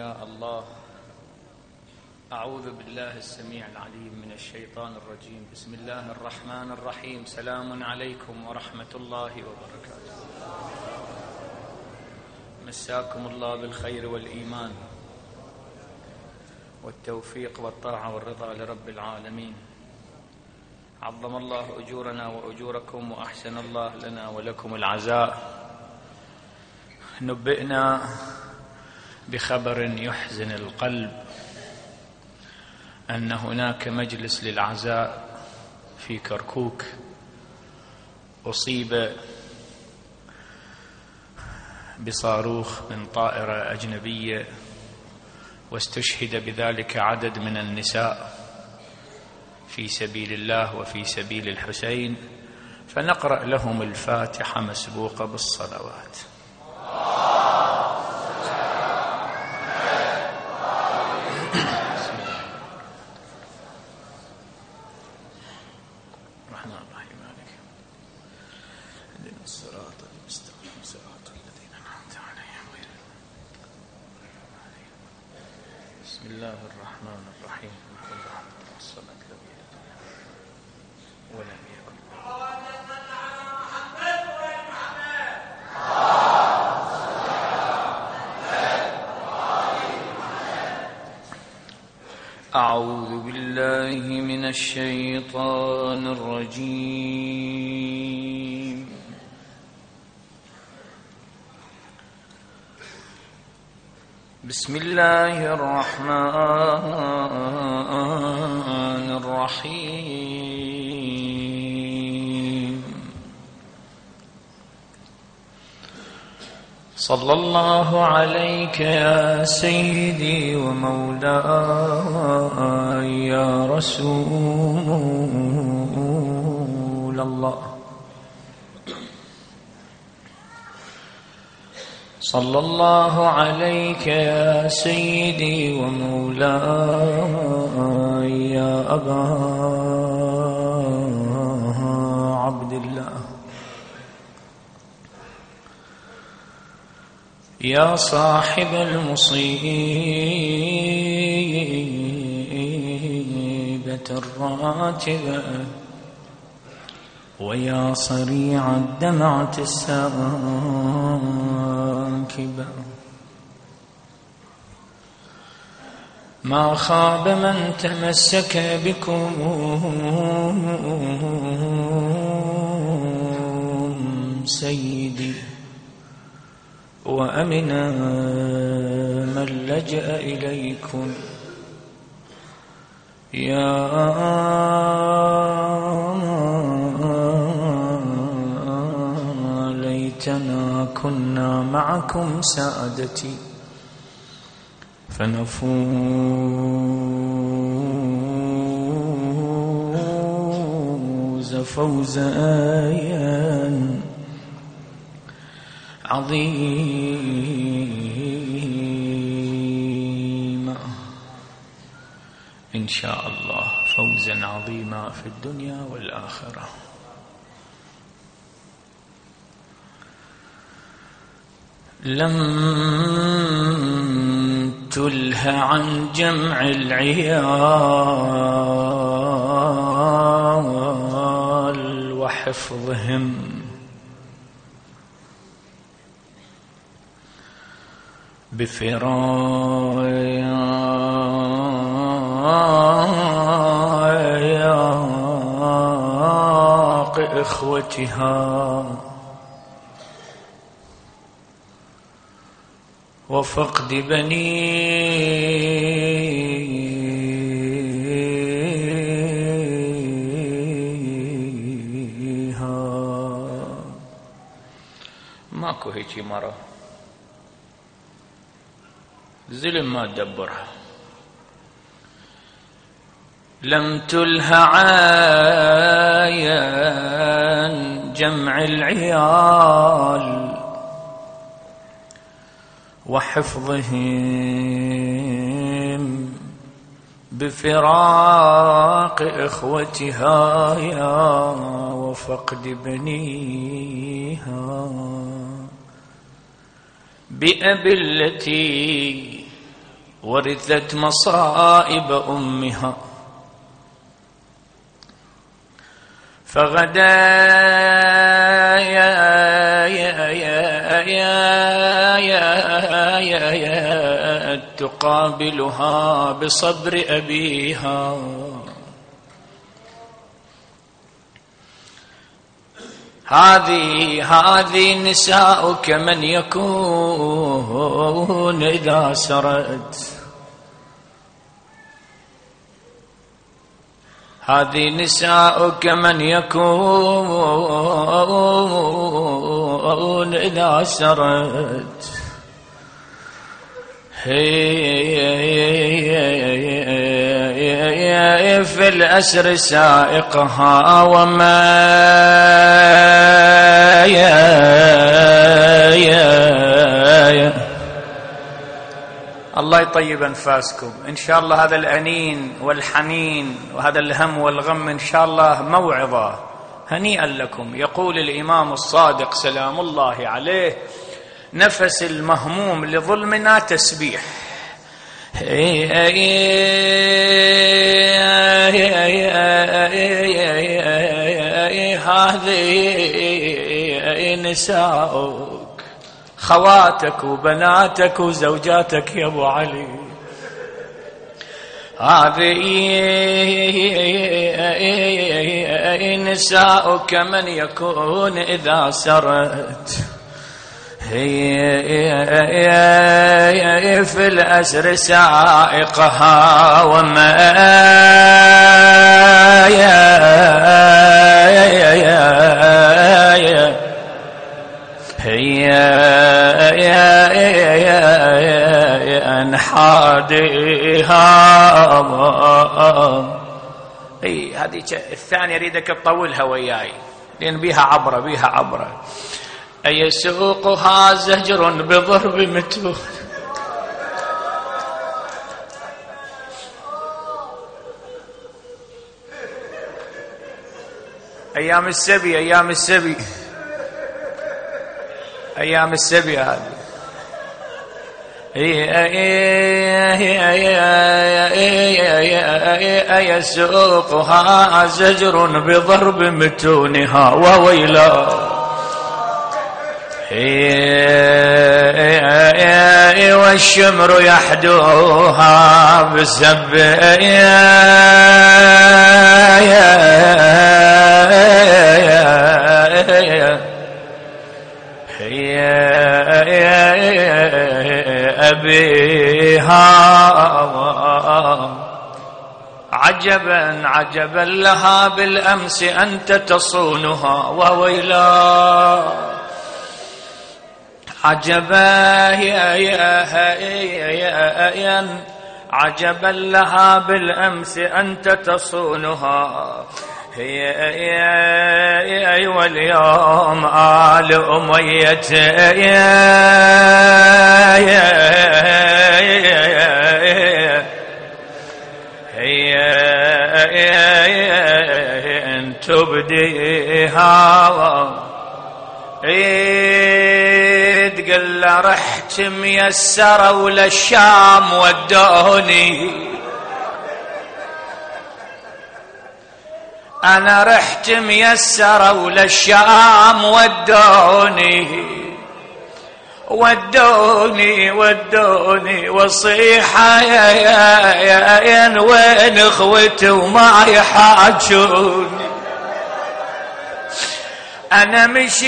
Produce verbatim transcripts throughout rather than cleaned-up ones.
يا الله. أعوذ بالله السميع العليم من الشيطان الرجيم. بسم الله الرحمن الرحيم. سلام عليكم ورحمة الله وبركاته. مساكم الله بالخير والإيمان والتوفيق والطاعة والرضا لرب العالمين. عظم الله أجورنا وأجوركم وأحسن الله لنا ولكم العزاء. نبئنا بخبر يحزن القلب أن هناك مجلس للعزاء في كركوك أصيب بصاروخ من طائرة أجنبية، واستشهد بذلك عدد من النساء في سبيل الله وفي سبيل الحسين، فنقرأ لهم الفاتحة مسبوقة بالصلوات. بسم الله الرحمن الرحيم. كل عام وصلت لبيت ولم يكن أعوذ بالله من الشيطان الرجيم. بسم الله الرحمن الرحيم. صلى الله عليك يا سيدي ومولاي يا رسول الله. صلى الله عليك يا سيدي ومولاي يا أبا عبد الله، يا صاحب المصيبة الراتبة، ويا صريع الدمعة الساكبة. ما خاب من تمسك بكم سيدي، وأمن من لجأ إليكم. يا ليتنا كنا معكم سادتي فنفوز فوزا عظيما إن شاء الله، فوزا عظيما في الدنيا والآخرة. لم تله عن جمع العيال وحفظهم، بفراق إخوتها وفقد بنيها. ماكو هيجي مرة ظلم ما تدبرها. لم تله عن جمع العيال وحفظهم بفراق إخوتها يا وفقد بنيها، بأبي التي ورثت مصائب أمها، فغدا يا يا يا يا يا يا يا تقابلها بصبر أبيها. هذه هذه نساؤك من يكون إذا سرت، هذه نساؤك من يكون إذا سرت، هي في الأسر سائقها وما يا يا يا. الله يطيب أنفاسكم إن شاء الله. هذا الأنين والحنين وهذا الهم والغم إن شاء الله موعظة، هنيئا لكم. يقول الإمام الصادق سلام الله عليه: نفس المهموم لظلمنا تسبيح. هذه نساؤك خواتك وبناتك وزوجاتك يا أبو علي، هذه نساؤك من يكون إذا سرت، هي في الأسر سائقها وما يا يا يا هي أنحادها. هي هذه الثانية أريدك تطولها وياي لأن بيها عبرة بيها عبرة. أيسوقها زجر بضرب متون، أيام السبي أيام السبي أيام السبي هذه. أيسوقها زجر بضرب متونها وويلا، والشمر يحدوها بسب أبيها. عجبا عجبا لها بالأمس أنت تصونها وويلا، عجبا يا يا يا عجبا لها بالأمس أنت تصونها، هي واليوم آل أمية هي أن تبديها. عيد قل رحت ميسرة وللشام ودوني، أنا رحت ميسرة وللشام ودوني ودوني ودوني وصيحة يا يا يا وين اخوتي وما يحاجوني. أنا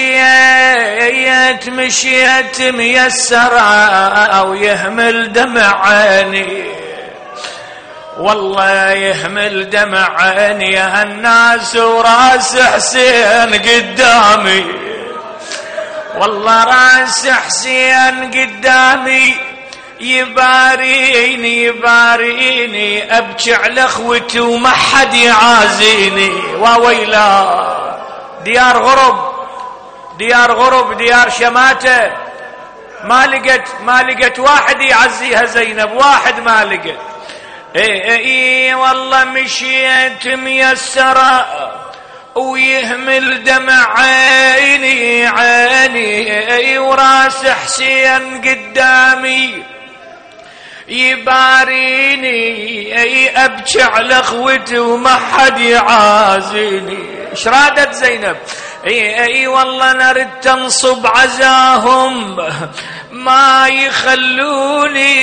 مشيت مشيت ميسرة أو يهمل دمع عيني، والله يهمل دمع عيني يا الناس وراس حسين قدامي، والله راس حسين قدامي يباريني يباريني أبكي على أخوتي وما حد يعازيني. وويلا ديار غرب ديار غرب ديار شماتة ما لقت ما لقت واحد يعزيها زينب، واحد ما لقت. اي اي والله مشيت ميسرة ويهمل دمع عيني عيني وراس حسين قدامي يباريني اي ابكي على اخوتي وما حد يعازيني. ايش رادت زينب؟ اي اي والله نرد تنصب عزاهم ما يخلوني.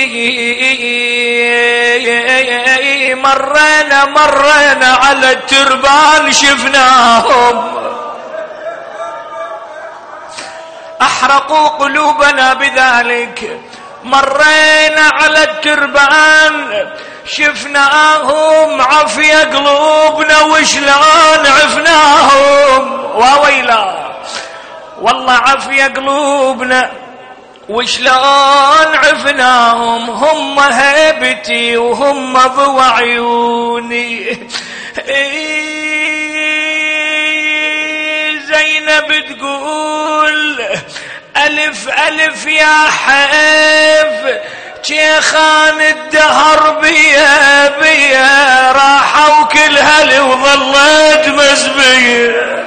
مرينا مرينا على التربان شفناهم احرقوا قلوبنا بذلك. مرينا على التربان شفناهم عافية قلوبنا وشلون عفناهم. وويلا والله عافية قلوبنا وشلون عفناهم. هم هيبتي وهم ضوى عيوني. زينب تقول ألف ألف يا حيف شيخان الدهر بيا بيا راحوا كل هلي وظلت مسبية.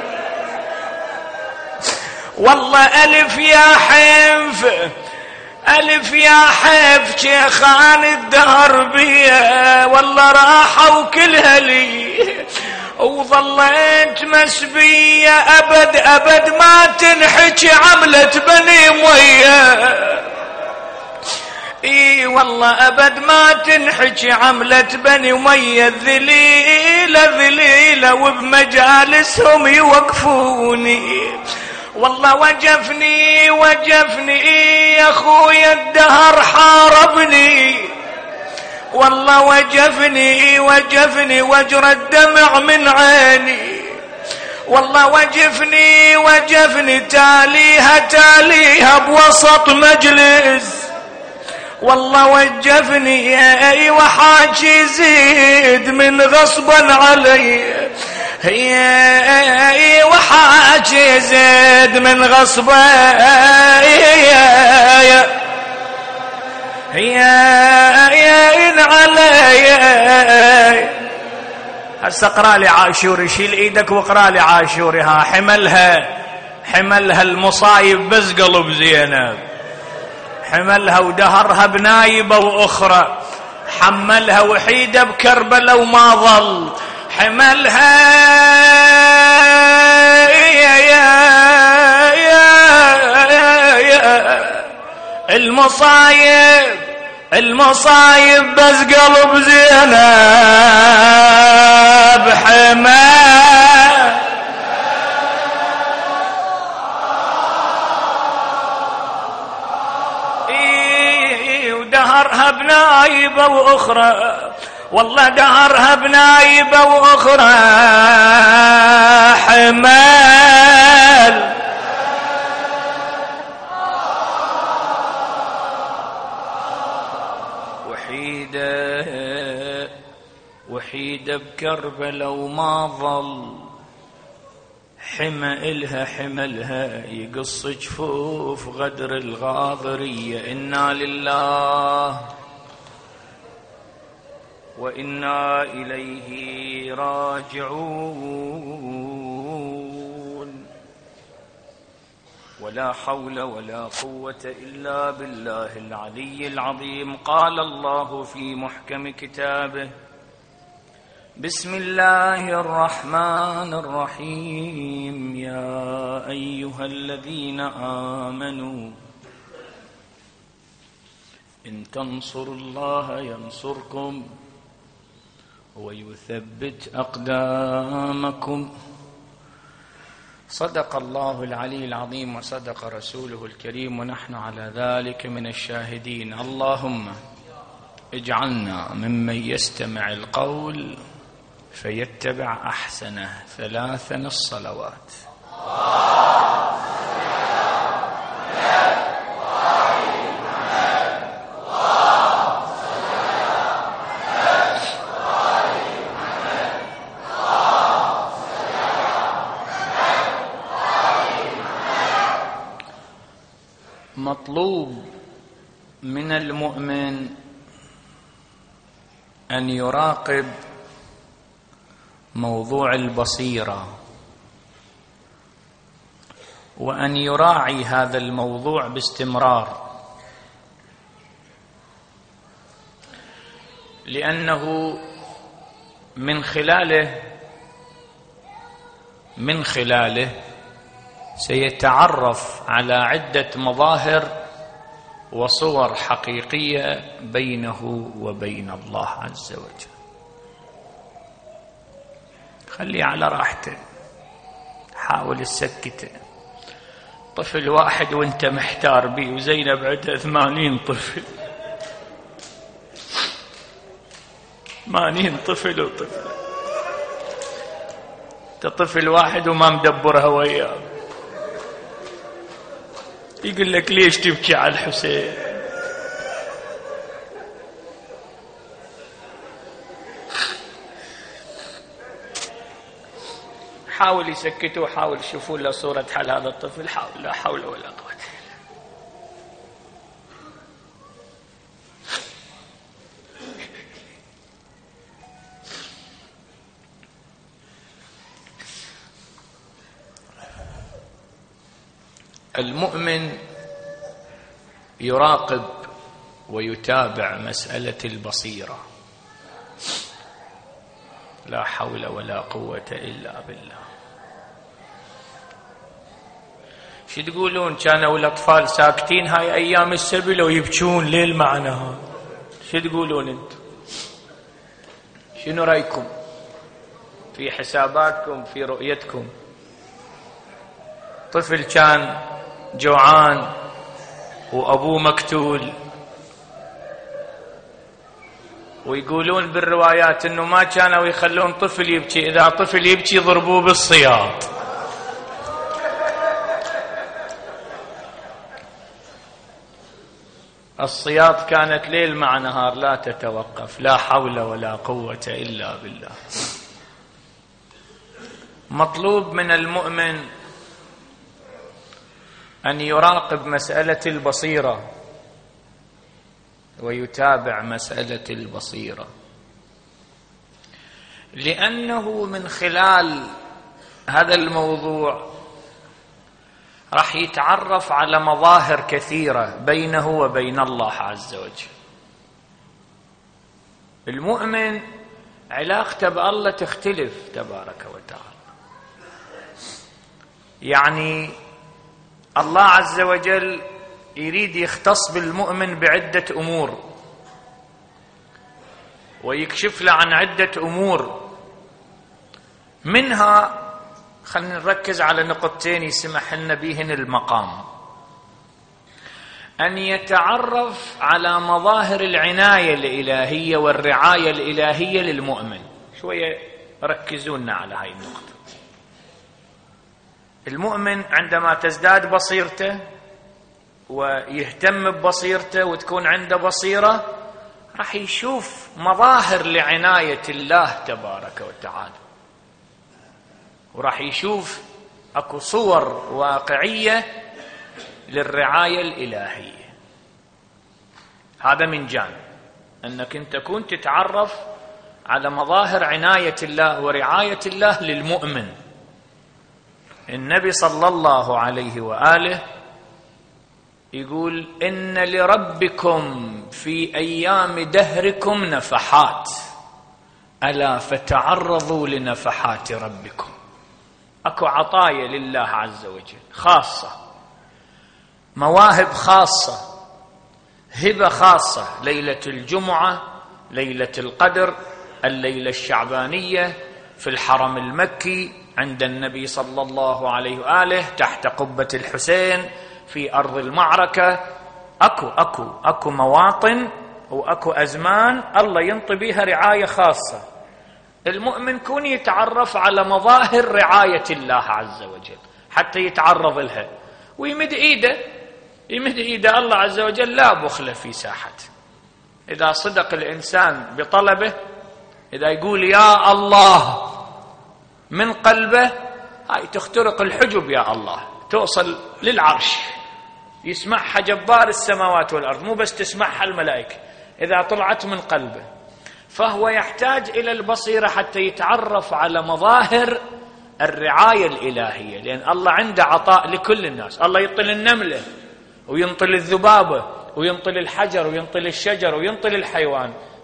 والله ألف يا حيف ألف يا حيف شيخان الدهر بيا والله راحوا كل هلي وظلت مسبية. أبد أبد ما تنحكي عملة بني أمية. اي والله أبد ما تنحكي عملة بني أمية. ذليلة ذليلة وبمجالسهم يوقفوني. والله وجفني وجفني يا خويا الدهر حاربني. والله وجفني وجفني وجرى الدمع من عيني. والله وجفني وجفني تاليها تاليها بوسط مجلس. والله وجفني اي وحاجي زيد من غصبا علي. هي وحاجي زيد من غصبا هي يا علي. هسه اقرا لي عاشوري. شيل ايدك واقرا لي عاشوري. ها حملها حملها المصايب بس قلب زينب. حملها ودهرها بنايبه واخرى. حملها وحيده بكربلاء وما ظل. حملها يا يا يا يا المصايب المصايب بس قلب زينب. حمل إيه ودهرها بنايبه واخرى. والله دهرها بنايبه واخرى. حمل وحيده وحيده بكربلاء وما ظل. حمى إلها حملها يقص جفوف غدر الغاضرية. إنا لله وإنا إليه راجعون. ولا حول ولا قوة إلا بالله العلي العظيم. قال الله في محكم كتابه: بسم الله الرحمن الرحيم. يا أيها الذين آمنوا إن تنصروا الله ينصركم ويثبت أقدامكم. صدق الله العلي العظيم وصدق رسوله الكريم ونحن على ذلك من الشاهدين. اللهم اجعلنا ممن يستمع القول فيتبع أحسنه. ثلاثا الصلوات. مطلوب من المؤمن أن يراقب موضوع البصيرة وأن يراعي هذا الموضوع باستمرار. لأنه من خلاله من خلاله سيتعرف على عدة مظاهر وصور حقيقية بينه وبين الله عز وجل. خليه على راحته، حاول تسكته. طفل واحد وانت محتار بيه، وزينب عندها ثمانين طفل، ثمانين طفل وطفل، انت طفل واحد وما مدبرها وياه، يقول لك ليش تبكي على الحسين؟ حاول يسكتوا، حاول يشوفوا له صورة حال هذا الطفل، حاول، لا حول ولا قوة. المؤمن يراقب ويتابع مسألة البصيرة، لا حول ولا قوة إلا بالله. شو تقولون؟ كانوا الأطفال ساكتين هاي أيام السبل ويبكون ليل معناها، شو تقولون انتم؟ شنو رأيكم في حساباتكم في رؤيتكم؟ طفل كان جوعان وأبوه مقتول، ويقولون بالروايات انه ما كانوا يخلون طفل يبكي، اذا طفل يبكي ضربوه بالصياط. الصياط كانت ليل مع نهار لا تتوقف، لا حول ولا قوة إلا بالله. مطلوب من المؤمن أن يراقب مسألة البصيرة ويتابع مسألة البصيرة، لأنه من خلال هذا الموضوع راح يتعرف على مظاهر كثيرة بينه وبين الله عز وجل. المؤمن علاقته بالله تختلف تبارك وتعالى، يعني الله عز وجل يريد يختص بالمؤمن بعدة أمور ويكشف له عن عدة أمور، منها خلينا نركز على نقطتين يسمح لنا بهن المقام: أن يتعرف على مظاهر العناية الإلهية والرعاية الإلهية للمؤمن. شوية ركزونا على هاي النقطة. المؤمن عندما تزداد بصيرته ويهتم ببصيرته وتكون عنده بصيرة، راح يشوف مظاهر لعناية الله تبارك وتعالى، وراح يشوف اكو صور واقعية للرعاية الإلهية. هذا من جانب انك انت تكون تتعرف على مظاهر عناية الله ورعاية الله للمؤمن. النبي صلى الله عليه وآله يقول: إن لربكم في أيام دهركم نفحات، ألا فتعرضوا لنفحات ربكم. أكو عطايا لله عز وجل خاصة، مواهب خاصة، هبة خاصة، ليلة الجمعة، ليلة القدر، الليلة الشعبانية في الحرم المكي عند النبي صلى الله عليه وآله تحت قبة الحسين في أرض المعركة. أكو أكو أكو مواطن وأكو أزمان الله ينطي بها رعاية خاصة. المؤمن كون يتعرف على مظاهر رعاية الله عز وجل حتى يتعرض لها ويمد إيده، يمد إيده. الله عز وجل لا بخل في ساحته. إذا صدق الإنسان بطلبه، إذا يقول يا الله من قلبه، هاي تخترق الحجب يا الله، توصل للعرش، يسمعها جبار السماوات والأرض، مو بس تسمعها الملائكة إذا طلعت من قلبه. فهو يحتاج إلى البصيرة حتى يتعرف على مظاهر الرعاية الإلهية، لأن الله عنده عطاء لكل الناس. الله ينطل النملة وينطل الذبابة وينطل الحجر وينطل الشجر وينطل الحيوان،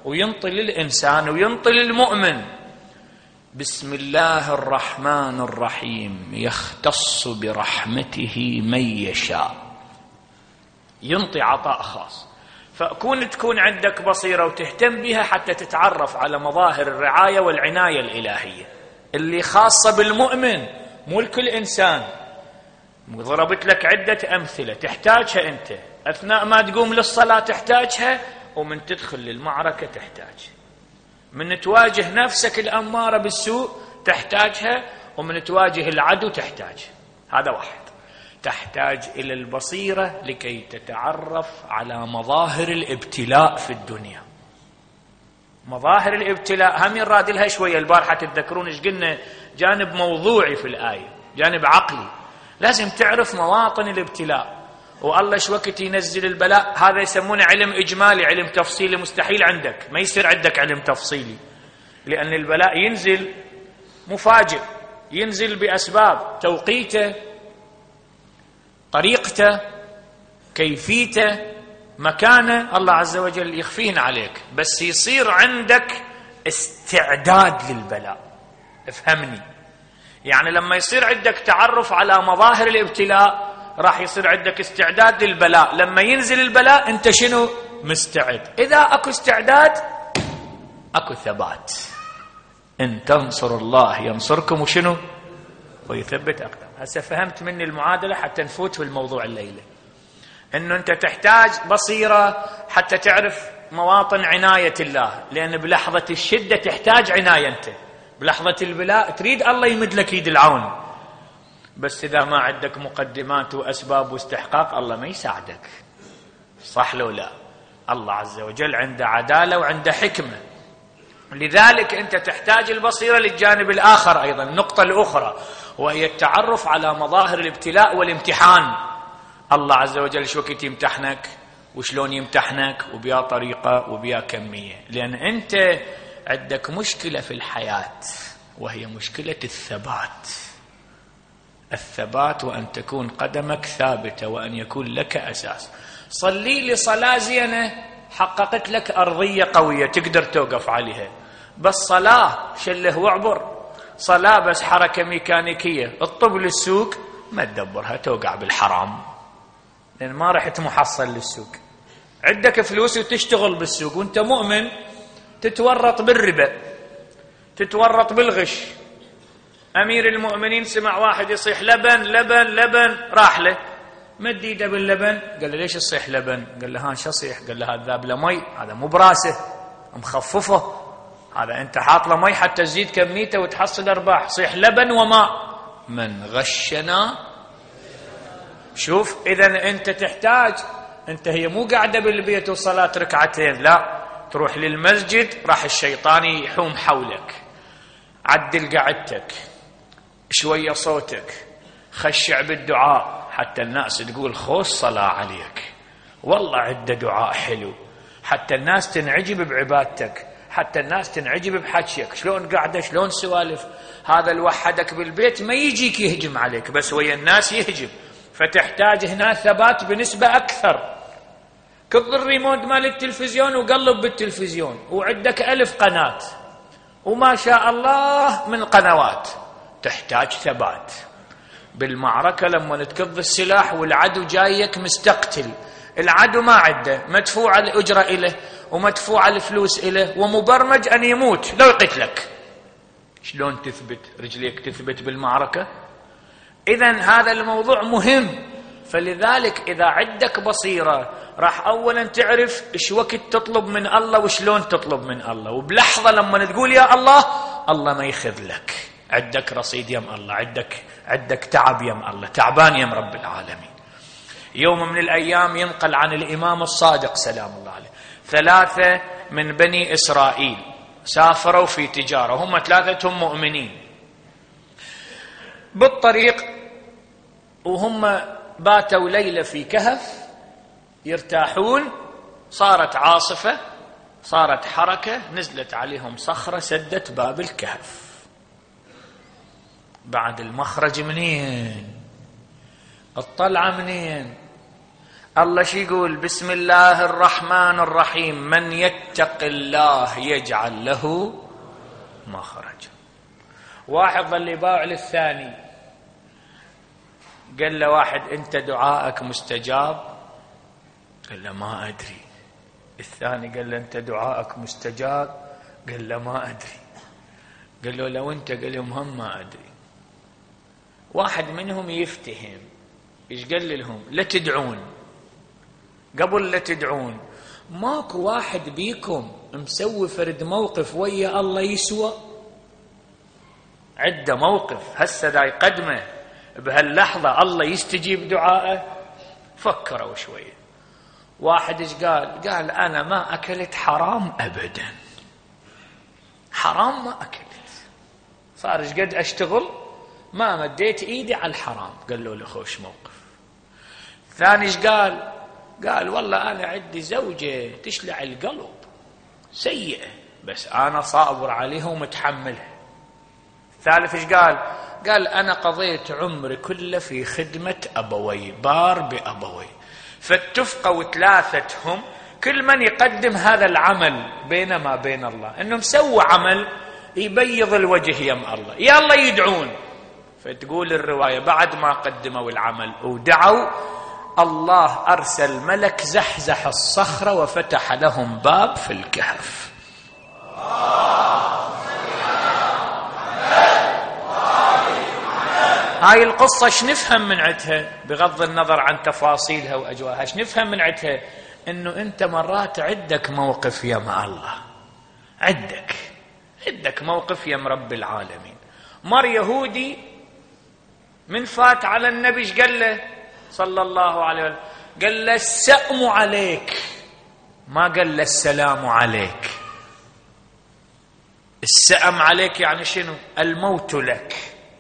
وينطي للإنسان وينطي للمؤمن. بسم الله الرحمن الرحيم يختص برحمته من يشاء، ينطي عطاء خاص. فأكون تكون عندك بصيرة وتهتم بها حتى تتعرف على مظاهر الرعاية والعناية الإلهية اللي خاصة بالمؤمن مو لكل إنسان. ضربت لك عدة أمثلة تحتاجها أنت أثناء ما تقوم للصلاة، تحتاجها، ومن تدخل للمعركة تحتاج، من تواجه نفسك الأمارة بالسوء تحتاجها، ومن تواجه العدو تحتاج. هذا واحد. تحتاج إلى البصيرة لكي تتعرف على مظاهر الابتلاء في الدنيا. مظاهر الابتلاء هم يراد لها شوية. البارحة تتذكرون ايش قلنا؟ جانب موضوعي في الآية، جانب عقلي. لازم تعرف مواطن الابتلاء، والله شو وقت ينزل البلاء. هذا يسمونه علم إجمالي، علم تفصيلي مستحيل عندك، ما يصير عندك علم تفصيلي، لأن البلاء ينزل مفاجئ، ينزل بأسباب، توقيته، طريقته، كيفيته، مكانه، الله عز وجل يخفين عليك، بس يصير عندك استعداد للبلاء. افهمني، يعني لما يصير عندك تعرف على مظاهر الابتلاء راح يصير عندك استعداد للبلاء. لما ينزل البلاء انت شنو؟ مستعد. اذا اكو استعداد اكو ثبات. ان تنصروا الله ينصركم وشنو؟ ويثبت اقدام. هسه فهمت مني المعادله حتى نفوت في الموضوع الليله، انه انت تحتاج بصيره حتى تعرف مواطن عنايه الله، لان بلحظه الشده تحتاج عنايه انت، بلحظه البلاء تريد الله يمد لك يد العون، بس اذا ما عندك مقدمات واسباب واستحقاق الله ما يساعدك. صح لو لا؟ الله عز وجل عنده عداله وعنده حكمه، لذلك انت تحتاج البصيره للجانب الاخر ايضا، النقطه الاخرى، وهي التعرف على مظاهر الابتلاء والامتحان. الله عز وجل شو وقت يمتحنك وشلون يمتحنك وبيا طريقه وبيا كميه، لان انت عندك مشكله في الحياه وهي مشكله الثبات. الثبات وأن تكون قدمك ثابتة وأن يكون لك أساس. صلي لي صلاة زينة حققت لك أرضية قوية تقدر توقف عليها، بس صلاة شله وعبر، صلاة بس حركة ميكانيكية الطب للسوق ما تدبرها، توقع بالحرام، لأن ما رحت محصل للسوق. عندك فلوس وتشتغل بالسوق وانت مؤمن تتورط بالربا، تتورط بالغش. أمير المؤمنين سمع واحد يصيح لبن لبن لبن، راح له مد ايده باللبن، قال له ليش تصيح لبن؟ قال له ها شو صيح؟ قال له هذا ذاب له مي، هذا مو براسه مخففه، هذا انت حاط له مي حتى تزيد كميته وتحصل ارباح، صيح لبن وماء. من غشنا. شوف، اذا انت تحتاج، انت هي مو قاعده بالبيت وصلاه ركعتين، لا، تروح للمسجد راح الشيطان يحوم حولك. عدل قعدتك شويه، صوتك، خشع بالدعاء حتى الناس تقول خوش صلاه عليك، والله عده دعاء حلو، حتى الناس تنعجب بعبادتك، حتى الناس تنعجب بحكيك، شلون قاعده، شلون سوالف. هذا الوحدك بالبيت ما يجيك يهجم عليك، بس ويا الناس يهجم، فتحتاج هنا ثبات بنسبه اكثر. كض الريموت مال التلفزيون وقلب بالتلفزيون وعندك ألف قناه وما شاء الله من قنوات، تحتاج ثبات. بالمعركة لما تكض السلاح والعدو جايك مستقتل، العدو ما عنده مدفوع الأجرة إله ومدفوع الفلوس إله ومبرمج أن يموت لو يقتلك، شلون تثبت رجليك تثبت بالمعركة؟ إذن هذا الموضوع مهم. فلذلك إذا عندك بصيرة راح أولا تعرف إيش وقت تطلب من الله وشلون تطلب من الله، وبلحظة لما تقول يا الله الله ما يخذ لك، عندك رصيد يم الله، عندك عندك تعب يم الله، تعبان يم رب العالمين. يوم من الأيام ينقل عن الإمام الصادق سلام الله عليه، ثلاثة من بني إسرائيل سافروا في تجارة، هم ثلاثتهم مؤمنين، بالطريق وهم باتوا ليلة في كهف يرتاحون، صارت عاصفة، صارت حركة، نزلت عليهم صخرة سدت باب الكهف. بعد المخرج منين؟ الطلعة منين؟ الله شي يقول؟ بسم الله الرحمن الرحيم، من يتق الله يجعل له مخرجا. واحد ظل يباوع للثاني، قال له واحد انت دعائك مستجاب؟ قال له ما ادري. الثاني قال له انت دعائك مستجاب؟ قال له ما ادري. قال له لو انت؟ قال لهم هم ما ادري. واحد منهم يفتهم، ايش قال لهم؟ لا تدعون. قبل لا تدعون ماكو واحد بيكم مسوي فرد موقف ويا الله يسوى؟ عده موقف هسه دا يقدمه بهاللحظة الله يستجيب دعائه. فكروا شوية. واحد ايش قال؟ قال انا ما اكلت حرام ابدا، حرام ما اكلت، صار ايش قد اشتغل ما مديت ايدي على الحرام. قال له لخوش موقف. ثاني ايش قال؟ قال والله انا عندي زوجة تشلع القلب سيئة بس انا صابر عليها ومتحملها. ثالث ايش قال؟ قال انا قضيت عمري كله في خدمة ابوي، بار بابوي. فاتفقوا ثلاثتهم كل من يقدم هذا العمل بينما بين الله انه مسوى عمل يبيض الوجه يم الله، يا الله يدعون. فتقول الرواية بعد ما قدموا العمل ودعوا الله أرسل ملك زحزح الصخرة وفتح لهم باب في الكهف. هاي القصة شنفهم من عدها بغض النظر عن تفاصيلها وأجواءها؟ شنفهم من عدها؟ إنه أنت مرات عندك موقف يم الله، عندك عندك موقف يم رب العالمين. مر يهودي من فات على النبي ايش قال له صلى الله عليه وسلم؟ قال له السأم عليك، ما قال له السلام عليك. السأم عليك يعني شنو؟ الموت لك.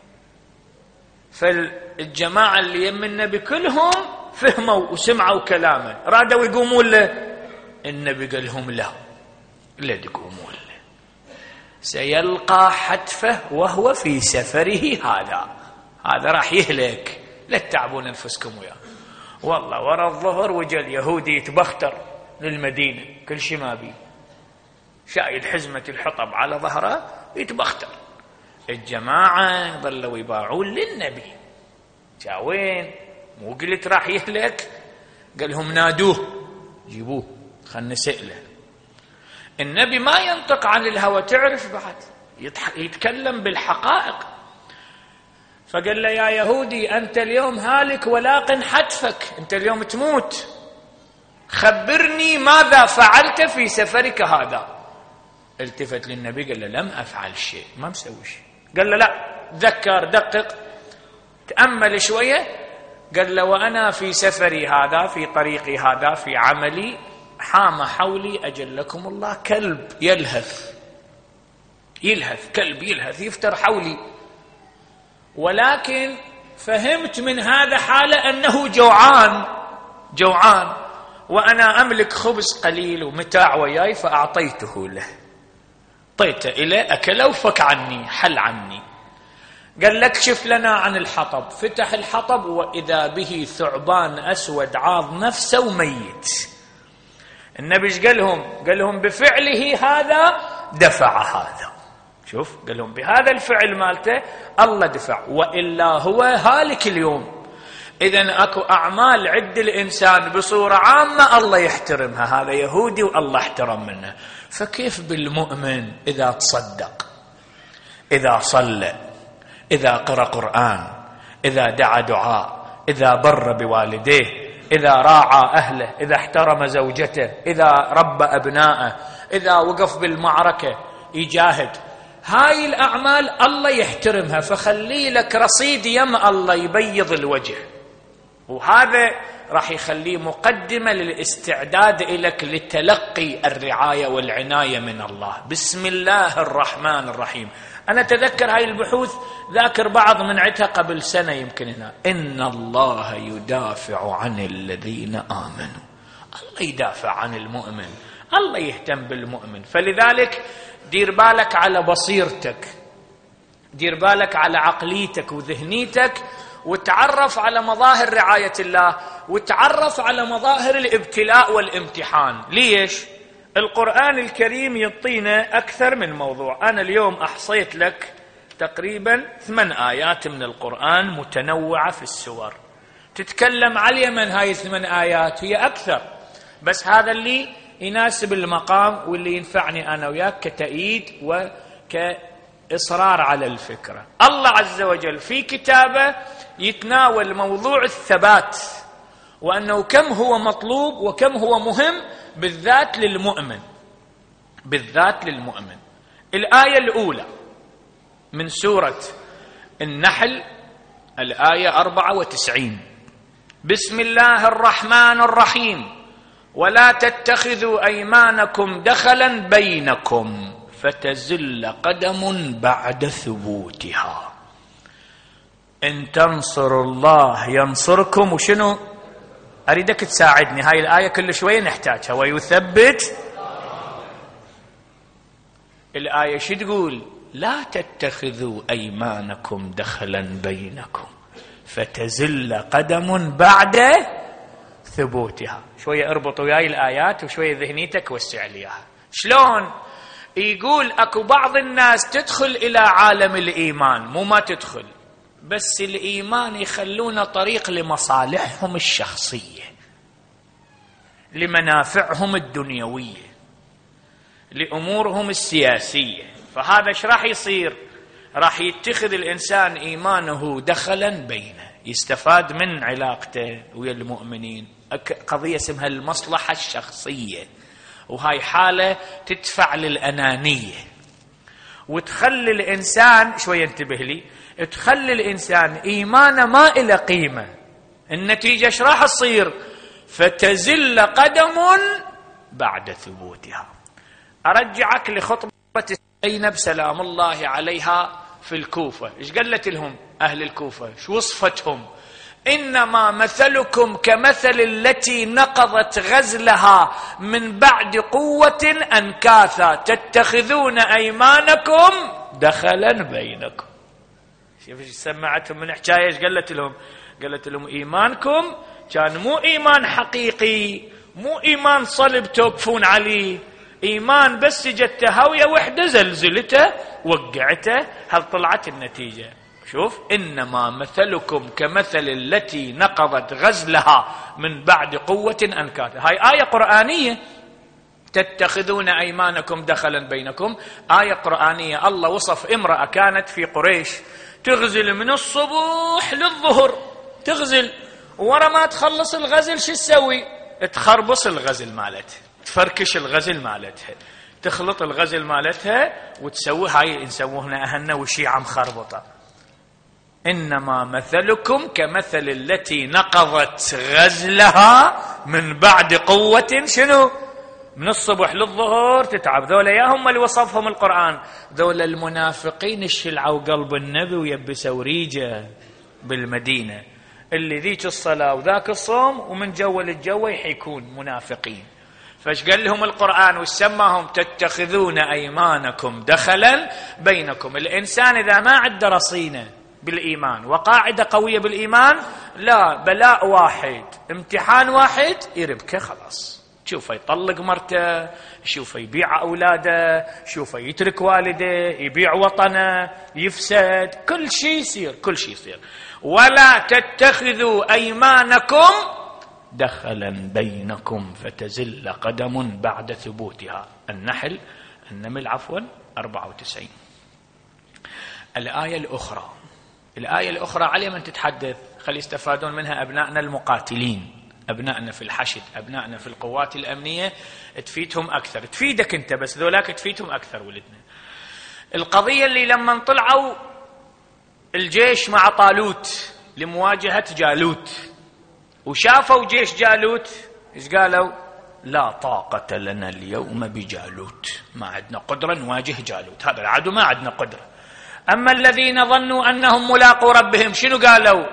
فالجماعة اللي يم النبي كلهم فهموا وسمعوا كلامه، رادوا يقومون له. النبي قال لهم لا لا تقومون له، سيلقى حتفه وهو في سفره هذا، هذا راح يهلك، لا تتعبون انفسكم وياه. والله ورا الظهر وجا اليهودي يتبختر للمدينة، كل شيء ما بيه، شايل حزمة الحطب على ظهره يتبختر. الجماعة ظلوا يباعون للنبي. جاء وين؟ مو قلت راح يهلك؟ قال لهم نادوه جيبوه خلنا نسأله. النبي ما ينطق عن الهوى، تعرف بعد يتكلم بالحقائق. فقال له يا يهودي أنت اليوم هالك ولاقن حتفك، أنت اليوم تموت، خبرني ماذا فعلت في سفرك هذا. التفت للنبي قال له لم أفعل شيء، ما مسوي شيء. قال له لا ذكر دقق تأمل شوية. قال له وأنا في سفري هذا، في طريقي هذا، في عملي، حام حولي أجلكم الله كلب يلهث يلهث كلب يلهث يفتر حولي، ولكن فهمت من هذا حاله أنه جوعان جوعان وأنا أملك خبز قليل ومتاع وياي فأعطيته له، طيته إليه أكله وفك عني حل عني. قال لك شف لنا عن الحطب. فتح الحطب وإذا به ثعبان أسود عاض نفسه وميت. النبي ايش قال لهم؟ قال لهم بفعله هذا دفع هذا. شوف قال لهم بهذا الفعل مالته الله دفع، وإلا هو هالك اليوم. إذن أكو أعمال عد الإنسان بصورة عامة الله يحترمها، هذا يهودي والله احترم منه. فكيف بالمؤمن إذا تصدق، إذا صلى، إذا قرأ قرآن، إذا دعا دعاء، إذا بر بوالديه، إذا راعى أهله، إذا احترم زوجته، إذا ربى أبناءه، إذا وقف بالمعركة يجاهد. هاي الأعمال الله يحترمها، فخلي لك رصيد يم الله يبيض الوجه، وهذا راح يخليه مقدمة للاستعداد لك لتلقي الرعاية والعناية من الله. بسم الله الرحمن الرحيم. أنا تذكر هاي البحوث ذاكر بعض من عدها قبل سنة يمكن هنا. إن الله يدافع عن الذين آمنوا، الله يدافع عن المؤمن، الله يهتم بالمؤمن. فلذلك دير بالك على بصيرتك، دير بالك على عقليتك وذهنيتك، وتعرف على مظاهر رعاية الله. وتعرف على مظاهر الابتلاء والامتحان. ليش؟ القرآن الكريم يعطينا أكثر من موضوع. أنا اليوم أحصيت لك تقريبا ثمان آيات من القرآن متنوعة في السور، تتكلم على اليمن. هاي الثمان آيات هي أكثر، بس هذا اللي يناسب المقام واللي ينفعني أنا وياك كتأييد وكإصرار على الفكرة. الله عز وجل في كتابه يتناول موضوع الثبات، وأنه كم هو مطلوب وكم هو مهم، بالذات للمؤمن، بالذات للمؤمن. الآية الأولى من سورة النحل، الآية أربعة وتسعين: بسم الله الرحمن الرحيم ولا تتخذوا أيمانكم دخلا بينكم فتزل قدم بعد ثبوتها. إن تنصروا الله ينصركم. وشنو؟ أريدك تساعدني، هاي الآية كل شوية نحتاجها. ويثبت الآية شو تقول؟ لا تتخذوا أيمانكم دخلا بينكم فتزل قدم بعد ثبوتها. شوية اربطوا وياي الآيات وشوية ذهنيتك وسع لي اياها. شلون؟ يقول اكو بعض الناس تدخل إلى عالم الإيمان، مو ما تدخل، بس الإيمان يخلون طريق لمصالحهم الشخصية، لمنافعهم الدنيوية، لأمورهم السياسية. فهذا ايش راح يصير؟ راح يتخذ الإنسان إيمانه دخلا بينه، يستفاد من علاقته ويا المؤمنين، قضية اسمها المصلحة الشخصية، وهاي حالة تدفع للأنانية وتخلي الإنسان، شوية انتبه لي، تخلي الإنسان إيمانه ما إلى قيمة. النتيجة ايش راح تصير؟ فتزل قدم بعد ثبوتها. أرجعك لخطبة زينب سلام الله عليها في الكوفة. ايش قالت لهم أهل الكوفة؟ شو وصفتهم؟ إنما مثلكم كمثل التي نقضت غزلها من بعد قوة أنكاثا تتخذون أيمانكم دخلا بينكم. شوف ايش سمعتهم من حكاية. ايش قالت لهم؟ قالت لهم إيمانكم كان مو إيمان حقيقي، مو إيمان صلب توقفون عليه، إيمان بس جت هاوية وحدة زلزلته وقعته. هل طلعت النتيجة؟ شوف: إنما مثلكم كمثل التي نقضت غزلها من بعد قوة أنكاثا. هاي آية قرآنية. تتخذون أيمانكم دخلا بينكم، آية قرآنية. الله وصف امرأة كانت في قريش تغزل من الصبح للظهر، تغزل، ورا ما تخلص الغزل شو تسوي؟ تخربص الغزل مالتها، تفركش الغزل مالتها، تخلط الغزل مالتها وتسوي. هاي نسووهنا أهلنا وشيعة مخربطة. إنما مثلكم كمثل التي نقضت غزلها من بعد قوة، شنو؟ من الصبح للظهر تتعب. ذولا يا هم اللي وصفهم القرآن، ذولا المنافقين الشلعوا قلب النبي ويبسوا ريجة بالمدينة، اللي ذيك الصلاة وذاك الصوم ومن جو للجو يحيكون منافقين. فايش قال لهم القرآن وسماهم؟ تتخذون أيمانكم دخلا بينكم. الإنسان إذا ما عنده رصينة بالإيمان وقاعدة قوية بالإيمان، لا، بلاء واحد، امتحان واحد يربكه خلاص. شوفه يطلق مرته، شوفه يبيع أولاده، شوفه يترك والده، يبيع وطنه، يفسد، كل شيء يصير، كل شيء يصير. ولا تتخذوا أيمانكم دخلا بينكم فتزل قدم بعد ثبوتها. النحل النمل عفوا أربعة وتسعين. الآية الأخرى، الآية الأخرى على من تتحدث، خلي يستفادون منها أبنائنا المقاتلين، أبنائنا في الحشد، أبنائنا في القوات الأمنية، تفيدهم أكثر. تفيدك أنت بس، ذولاك تفيدهم أكثر ولدنا. القضية اللي لما طلعوا الجيش مع طالوت لمواجهة جالوت وشافوا جيش جالوت، إيش قالوا؟ لا طاقة لنا اليوم بجالوت، ما عندنا قدرة نواجه جالوت، هذا العدو ما عندنا قدرة. أما الذين ظنوا أنهم ملاقوا ربهم، شنو قالوا؟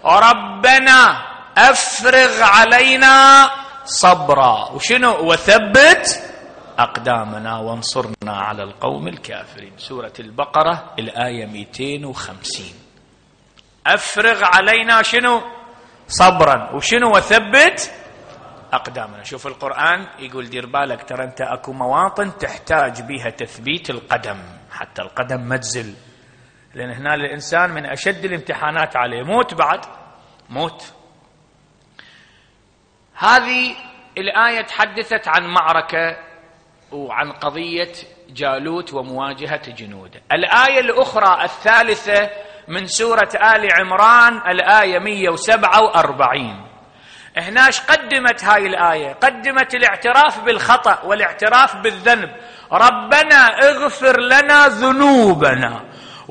ربنا أفرغ علينا صبرا، وشنو؟ وثبت أقدامنا وانصرنا على القوم الكافرين. سورة البقرة الآية مئتين وخمسين. أفرغ علينا شنو؟ صبرا وشنو وثبت أقدامنا. شوف القرآن يقول دير بالك ترى أنت أكو مواطن تحتاج بها تثبيت القدم حتى القدم ما تزل، لأن هنا الإنسان من أشد الامتحانات عليه موت، بعد موت. هذه الآية تحدثت عن معركة وعن قضية جالوت ومواجهة جنوده. الآية الأخرى الثالثة من سورة آل عمران الآية مئة وسبعة وأربعين، هناش قدمت هاي الآية، قدمت الاعتراف بالخطأ والاعتراف بالذنب. ربنا اغفر لنا ذنوبنا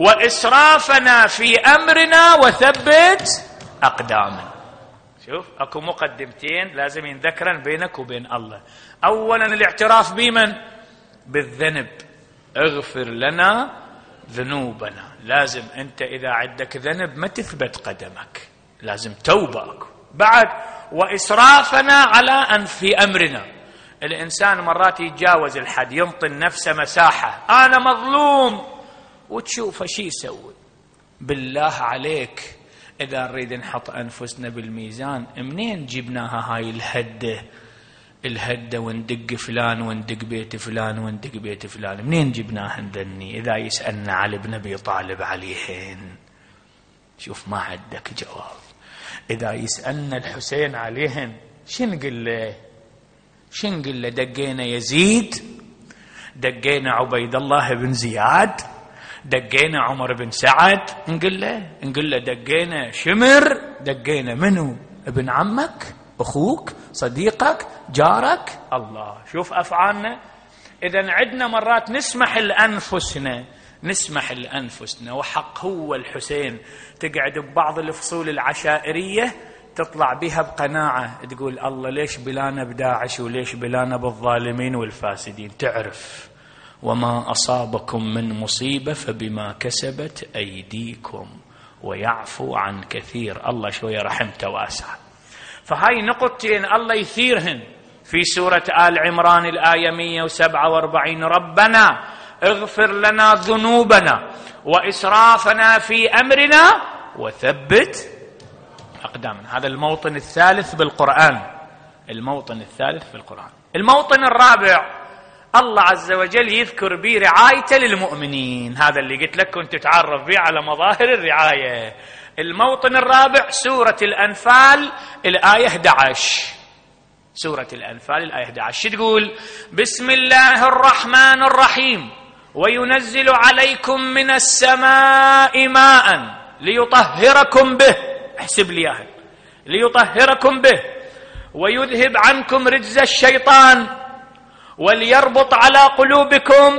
وإسرافنا في أمرنا وثبت أقدامنا. شوف اكو مقدمتين لازم ينذكرن بينك وبين الله. اولا الاعتراف بمن؟ بالذنب، اغفر لنا ذنوبنا. لازم انت اذا عندك ذنب ما تثبت قدمك، لازم توبه. بعد واسرافنا على ان في امرنا. الانسان مرات يتجاوز الحد، ينطي نفسه مساحه، انا مظلوم، وتشوفه شي يسوي. بالله عليك إذا نريد نحط أنفسنا بالميزان، منين جبناها هاي الهدة الهدة وندق فلان وندق بيت فلان وندق بيت فلان؟ منين جبناها ندني؟ إذا يسألنا علي بن أبي طالب عليهن، شوف ما عندك جواب. إذا يسألنا الحسين عليهن شن نقول له؟ شن نقول له؟ دقينا يزيد، دقينا عبيد الله بن زياد، دقينا عمر بن سعد، نقول له نقول له دقينا شمر، دقينا منو؟ ابن عمك، اخوك، صديقك، جارك. الله، شوف افعالنا. اذا عندنا مرات نسمح لانفسنا نسمح لانفسنا وحق هو الحسين تقعد ببعض الفصول العشائريه تطلع بها بقناعه، تقول الله ليش بلانا بداعش وليش بلانا بالظالمين والفاسدين؟ تعرف وما أصابكم من مصيبة فبما كسبت أيديكم ويعفو عن كثير. الله شوية رحمته واسعة. فهاي نقطتين الله يثيرهن في سورة آل عمران الآية مئة وسبعة وأربعين. ربنا اغفر لنا ذنوبنا وإسرافنا في أمرنا وثبت أقدامنا. هذا الموطن الثالث بالقرآن، الموطن الثالث بالقرآن. الموطن الرابع الله عز وجل يذكر به رعايته للمؤمنين، هذا اللي قلت لك كنت تتعرف به على مظاهر الرعاية. الموطن الرابع سورة الأنفال الآية أحد عشر. سورة الأنفال الآية أحد عشر تقول بسم الله الرحمن الرحيم وينزل عليكم من السماء ماء ليطهركم به، احسب لي اياها، ليطهركم به ويذهب عنكم رجز الشيطان وليربط على قلوبكم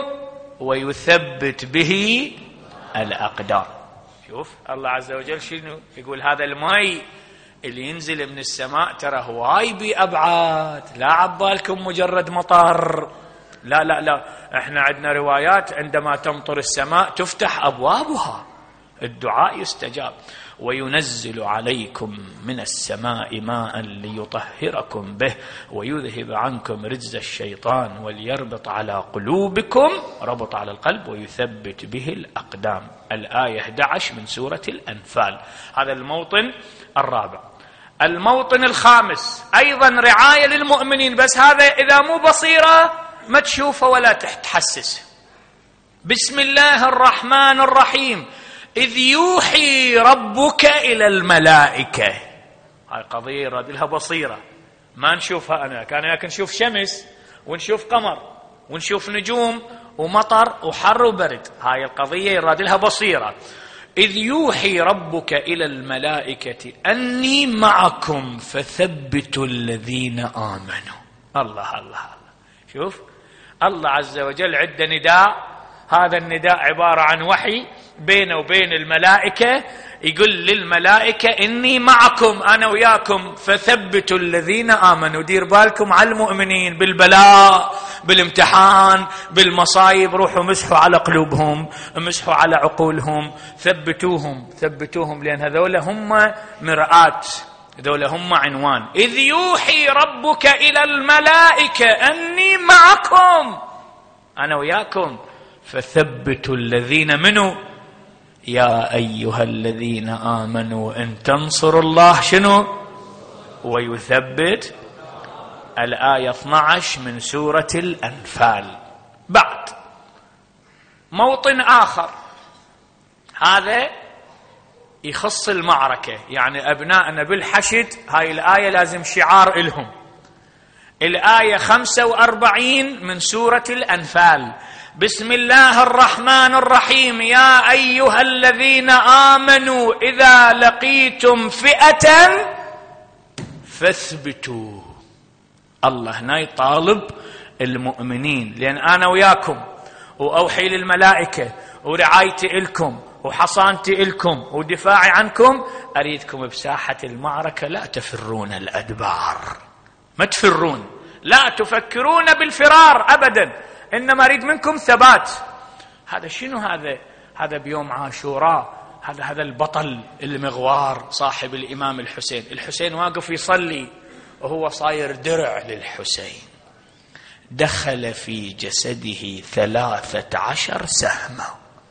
ويثبت به الأقدام. شوف الله عز وجل شنو يقول؟ هذا الماء اللي ينزل من السماء ترى هواي بأبعاد، لا عبالكم مجرد مطر، لا لا لا، احنا عندنا روايات عندما تمطر السماء تفتح أبوابها، الدعاء يستجاب. وينزل عليكم من السماء ماء ليطهركم به ويذهب عنكم رجز الشيطان وليربط على قلوبكم، ربط على القلب، ويثبت به الأقدام. الآية أحد عشر من سورة الأنفال. هذا الموطن الرابع. الموطن الخامس أيضا رعاية للمؤمنين، بس هذا إذا مو بصيرة ما تشوفه ولا تحسس. بسم الله الرحمن الرحيم إذ يوحي ربك إلى الملائكة. هاي قضية راد لها بصيرة ما نشوفها. أنا كان لكن نشوف شمس ونشوف قمر ونشوف نجوم ومطر وحر وبرد، هاي القضية يراد لها بصيرة. إذ يوحي ربك إلى الملائكة أني معكم فثبتوا الذين آمنوا. الله الله الله، شوف الله عز وجل عنده نداء، هذا النداء عبارة عن وحي بينه وبين الملائكة، يقول للملائكة إني معكم، أنا وياكم، فثبتوا الذين آمنوا. دير بالكم على المؤمنين بالبلاء بالامتحان بالمصايب، روحوا مسحوا على قلوبهم، مسحوا على عقولهم، ثبتوهم ثبتوهم، لأن هذول هم مرآة، هذول هم عنوان. إذ يوحي ربك إلى الملائكة أني معكم، أنا وياكم، فثبتوا الذين منوا يا أيها الذين آمنوا إن تنصروا الله شنو ويثبت الآية اثني عشر من سورة الأنفال. بعد موطن آخر هذا يخص المعركة، يعني أبنائنا بالحشد هاي الآية لازم شعار إلهم. الآية خمسة وأربعين من سورة الأنفال: بسم الله الرحمن الرحيم يا أيها الذين آمنوا إذا لقيتم فئة فاثبتوا. الله هنا يطالب المؤمنين، لأن أنا وياكم وأوحي للملائكة ورعايتي إلكم وحصانتي إلكم ودفاعي عنكم، أريدكم بساحة المعركة لا تفرون الأدبار، ما تفرون، لا تفكرون بالفرار أبدا، إنما أريد منكم ثبات. هذا شنو هذا؟ هذا بيوم عاشوراء، هذا هذا البطل المغوار صاحب الإمام الحسين. الحسين واقف يصلي وهو صاير درع للحسين، دخل في جسده ثلاثة عشر سهمة،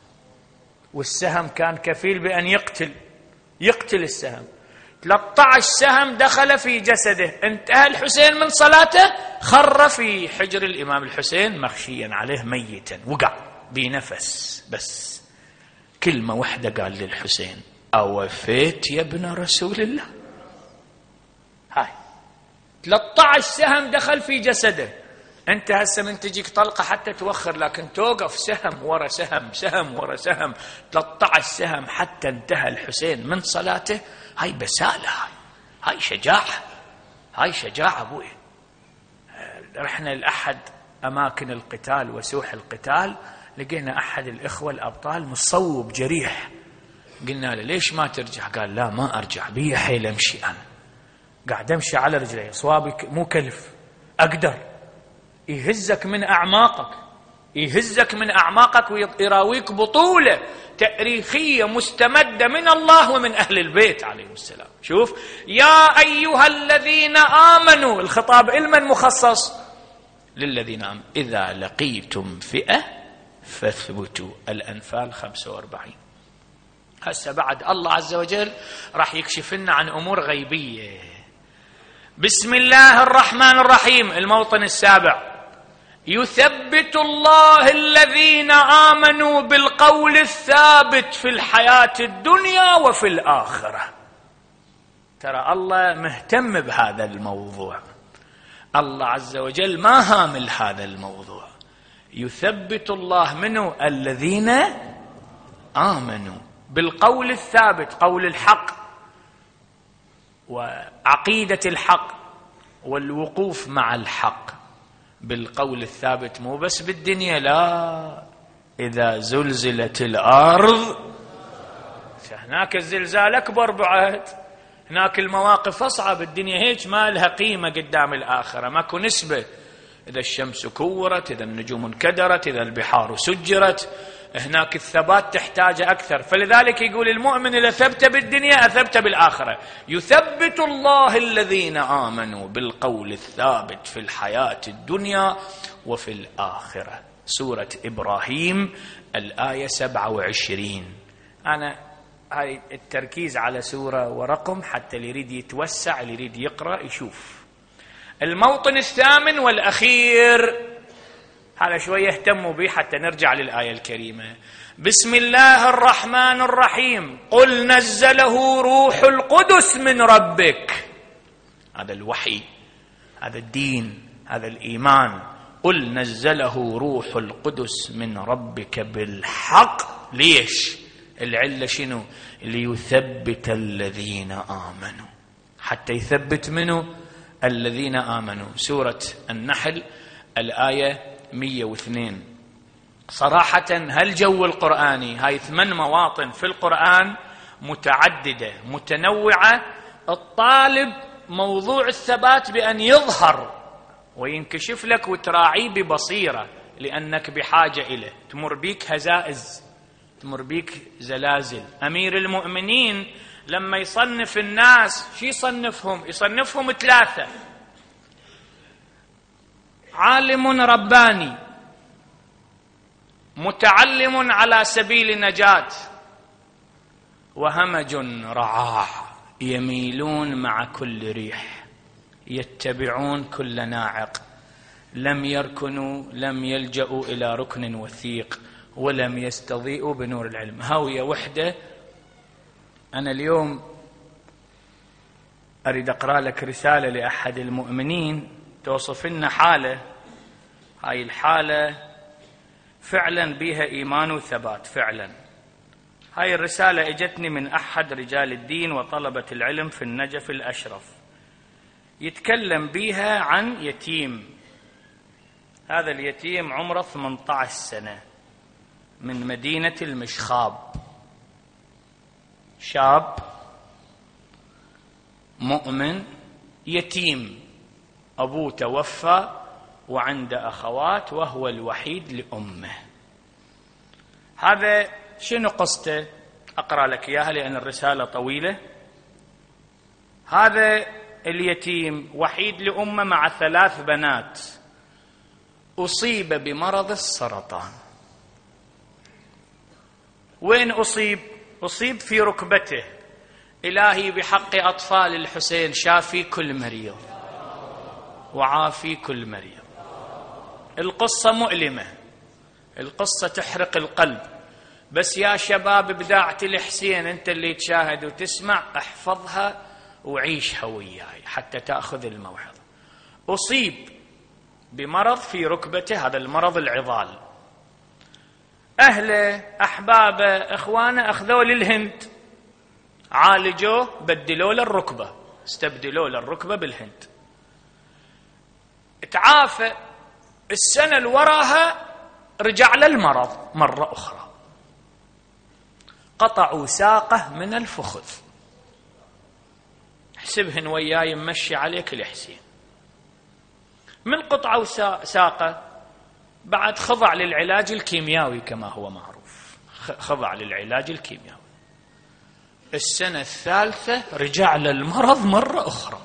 والسهم كان كفيل بأن يقتل يقتل السهم. ثلاثة عشر سهم دخل في جسده، انتهى الحسين من صلاته، خر في حجر الإمام الحسين مغشيا عليه ميتا، وقع بنفس. بس كلمة واحدة قال للحسين: أوفيت يا ابن رسول الله. هاي ثلاثة عشر سهم دخل في جسده، انت هسه من تجيك طلقة حتى توخر، لكن توقف سهم ورا سهم سهم ورا سهم، ثلاثة عشر سهم حتى انتهى الحسين من صلاته. هاي بسالة، هاي هاي شجاعة، هاي شجاعة أبوي. رحنا لأحد أماكن القتال وسوح القتال، لقينا أحد الإخوة الأبطال مصوب جريح، قلنا له: ليش ما ترجع؟ قال: لا ما أرجع، بي حيل أمشي، أنا قاعد أمشي على رجلي، صوابي مو كلف، أقدر. يهزك من أعماقك، يهزك من أعماقك ويراويك بطولة تاريخية مستمدة من الله ومن أهل البيت عليهم السلام. شوف: يا أيها الذين آمنوا، الخطاب لمن مخصص؟ للذين آمنوا. إذا لقيتم فئة فاثبتوا. الأنفال خمسة وأربعين. هسه بعد الله عز وجل راح يكشف لنا عن أمور غيبية. بسم الله الرحمن الرحيم، الموطن السابع: يثبت الله الذين آمنوا بالقول الثابت في الحياة الدنيا وفي الآخرة. ترى الله مهتم بهذا الموضوع، الله عز وجل ما هامل هذا الموضوع. يثبت الله منه الذين آمنوا بالقول الثابت، قول الحق وعقيدة الحق والوقوف مع الحق بالقول الثابت، مو بس بالدنيا، لا، إذا زلزلت الأرض، هناك الزلزال أكبر بعد، هناك المواقف أصعب، الدنيا هيك ما لها قيمة قدام الآخرة، ماكو نسبة. إذا الشمس كورت، إذا النجوم انكدرت، إذا البحار سجرت، هناك الثبات تحتاج أكثر. فلذلك يقول المؤمن: إذا ثبت بالدنيا أثبت بالآخرة. يثبت الله الذين آمنوا بالقول الثابت في الحياة الدنيا وفي الآخرة. سورة إبراهيم الآية سبعة وعشرين. أنا هاي التركيز على سورة ورقم حتى اللي يريد يتوسع، اللي يريد يقرأ يشوف. الموطن الثامن والأخير، هذا شوية اهتموا به حتى نرجع للآية الكريمة. بسم الله الرحمن الرحيم: قل نزله روح القدس من ربك. هذا الوحي، هذا الدين، هذا الإيمان. قل نزله روح القدس من ربك بالحق. ليش؟ العلة شنو؟ ليثبت الذين آمنوا، حتى يثبت منه الذين آمنوا. سورة النحل الآية مئة واثنين. صراحة هالجو القرآني، هاي ثمان مواطن في القرآن متعددة متنوعة، الطالب موضوع الثبات بأن يظهر وينكشف لك وتراعيه ببصيرة، لأنك بحاجة إليه. تمر بيك هزائز، تمر بيك زلازل. أمير المؤمنين لما يصنف الناس شي يصنفهم؟ يصنفهم ثلاثة: عالم رباني، متعلم على سبيل نجاة، وهمج رعاع يميلون مع كل ريح. يتبعون كل ناعق، لم يركنوا، لم يلجأوا إلى ركن وثيق، ولم يستضيئوا بنور العلم. هاوية وحدة. أنا اليوم أريد أقرأ لك رسالة لأحد المؤمنين توصف لنا حالة، هاي الحالة فعلا بها إيمان وثبات فعلا. هاي الرسالة اجتني من أحد رجال الدين وطلبة العلم في النجف الأشرف، يتكلم بيها عن يتيم. هذا اليتيم عمره ثمانية عشر سنة، من مدينة المشخاب، شاب مؤمن يتيم، أبوه توفى وعنده أخوات وهو الوحيد لأمه. هذا شنو قصته؟ أقرأ لك إياها لأن الرسالة طويلة. هذا اليتيم وحيد لأمه مع ثلاث بنات، أصيب بمرض السرطان. وين أصيب؟ أصيب في ركبته. إلهي بحق أطفال الحسين شافي كل مريض وعافي كل مريض. القصة مؤلمة، القصة تحرق القلب، بس يا شباب بداعة الحسين أنت اللي تشاهد وتسمع، احفظها وعيشها وياي حتى تأخذ الموعظة. أصيب بمرض في ركبته، هذا المرض العضال. أهله أحبابه إخوانه أخذوه للهند، عالجوه، بدلوا له الركبة، استبدلوا له الركبة بالهند. تعافى. السنة اللي وراها رجع له المرض مرة أخرى، قطعوا ساقه من الفخذ. حسبهن وياي ممشي عليك الحسين. من قطعوا ساقه بعد خضع للعلاج الكيميائي كما هو معروف، خضع للعلاج الكيميائي. السنة الثالثة رجع للمرض مرة أخرى.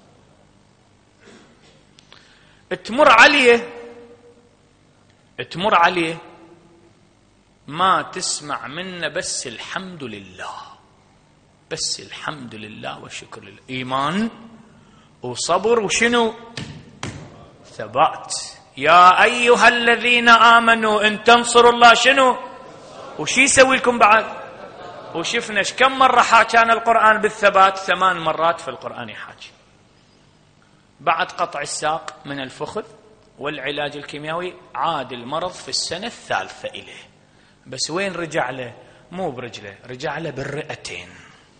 تمر عليه تمر عليه ما تسمع منه بس الحمد لله، بس الحمد لله والشكر لله. إيمان وصبر وشنو؟ ثبات. يا أيها الذين آمنوا إن تنصروا الله شنو؟ وشي يسوي لكم بعد؟ وشفنا كم مرة حاكانا القرآن بالثبات؟ ثمان مرات في القرآن يحاكي. بعد قطع الساق من الفخذ والعلاج الكيميائي عاد المرض في السنة الثالثة إليه. بس وين رجع له؟ مو برجله، رجع له بالرئتين.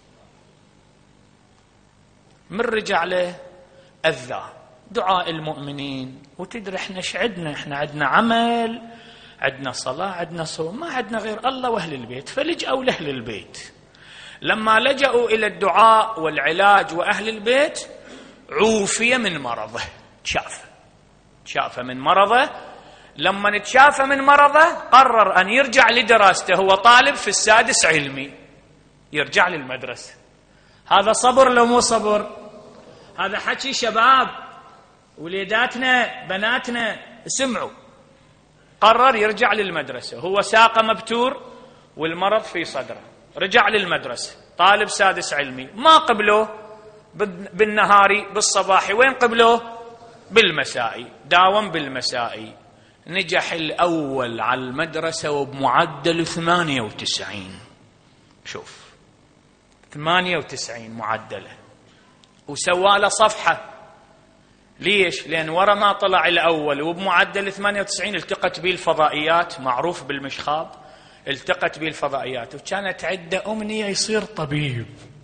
من رجع له أذى. دعاء المؤمنين. وتدري احنا ايش عندنا؟ احنا عندنا عمل، عندنا صلاة، عندنا صوم، ما عندنا غير الله وأهل البيت، فلجأوا لأهل البيت. لما لجأوا إلى الدعاء والعلاج وأهل البيت عوفي من مرضه، تشافى تشافى من مرضه. لما نتشافى من مرضه قرر أن يرجع لدراسته، هو طالب في السادس علمي، يرجع للمدرسة. هذا صبر لو مو صبر؟ هذا حكي شباب وليداتنا بناتنا سمعوا. قرر يرجع للمدرسة، هو ساقه مبتور والمرض في صدره. رجع للمدرسة، طالب سادس علمي. ما قبلوه بالنهاري بالصباحي، وين قبلوه؟ بالمسائي. داوم بالمسائي، نجح الأول على المدرسة وبمعدل ثمانية وتسعين. شوف ثمانية وتسعين معدله. وسواله صفحة. ليش؟ لأن ورا ما طلع الأول وبمعدل ثمانية وتسعين التقت به الفضائيات، معروف بالمشخاب، التقت به الفضائيات، وكانت عنده أمنية يصير طبيب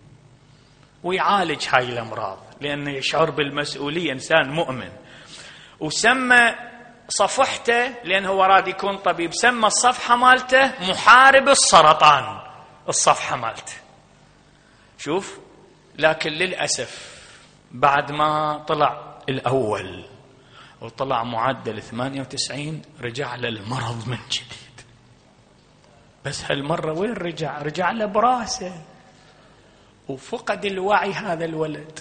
ويعالج هاي الأمراض، لأنه يشعر بالمسؤولية، إنسان مؤمن. وسمى صفحته، لأنه هو راد يكون طبيب، سمى الصفحة مالته محارب السرطان، الصفحة مالته. شوف، لكن للأسف بعد ما طلع الأول وطلع معدل ثمانية وتسعين رجع للمرض من جديد. بس هالمرة وين رجع؟ رجع له براسه، وفقد الوعي هذا الولد،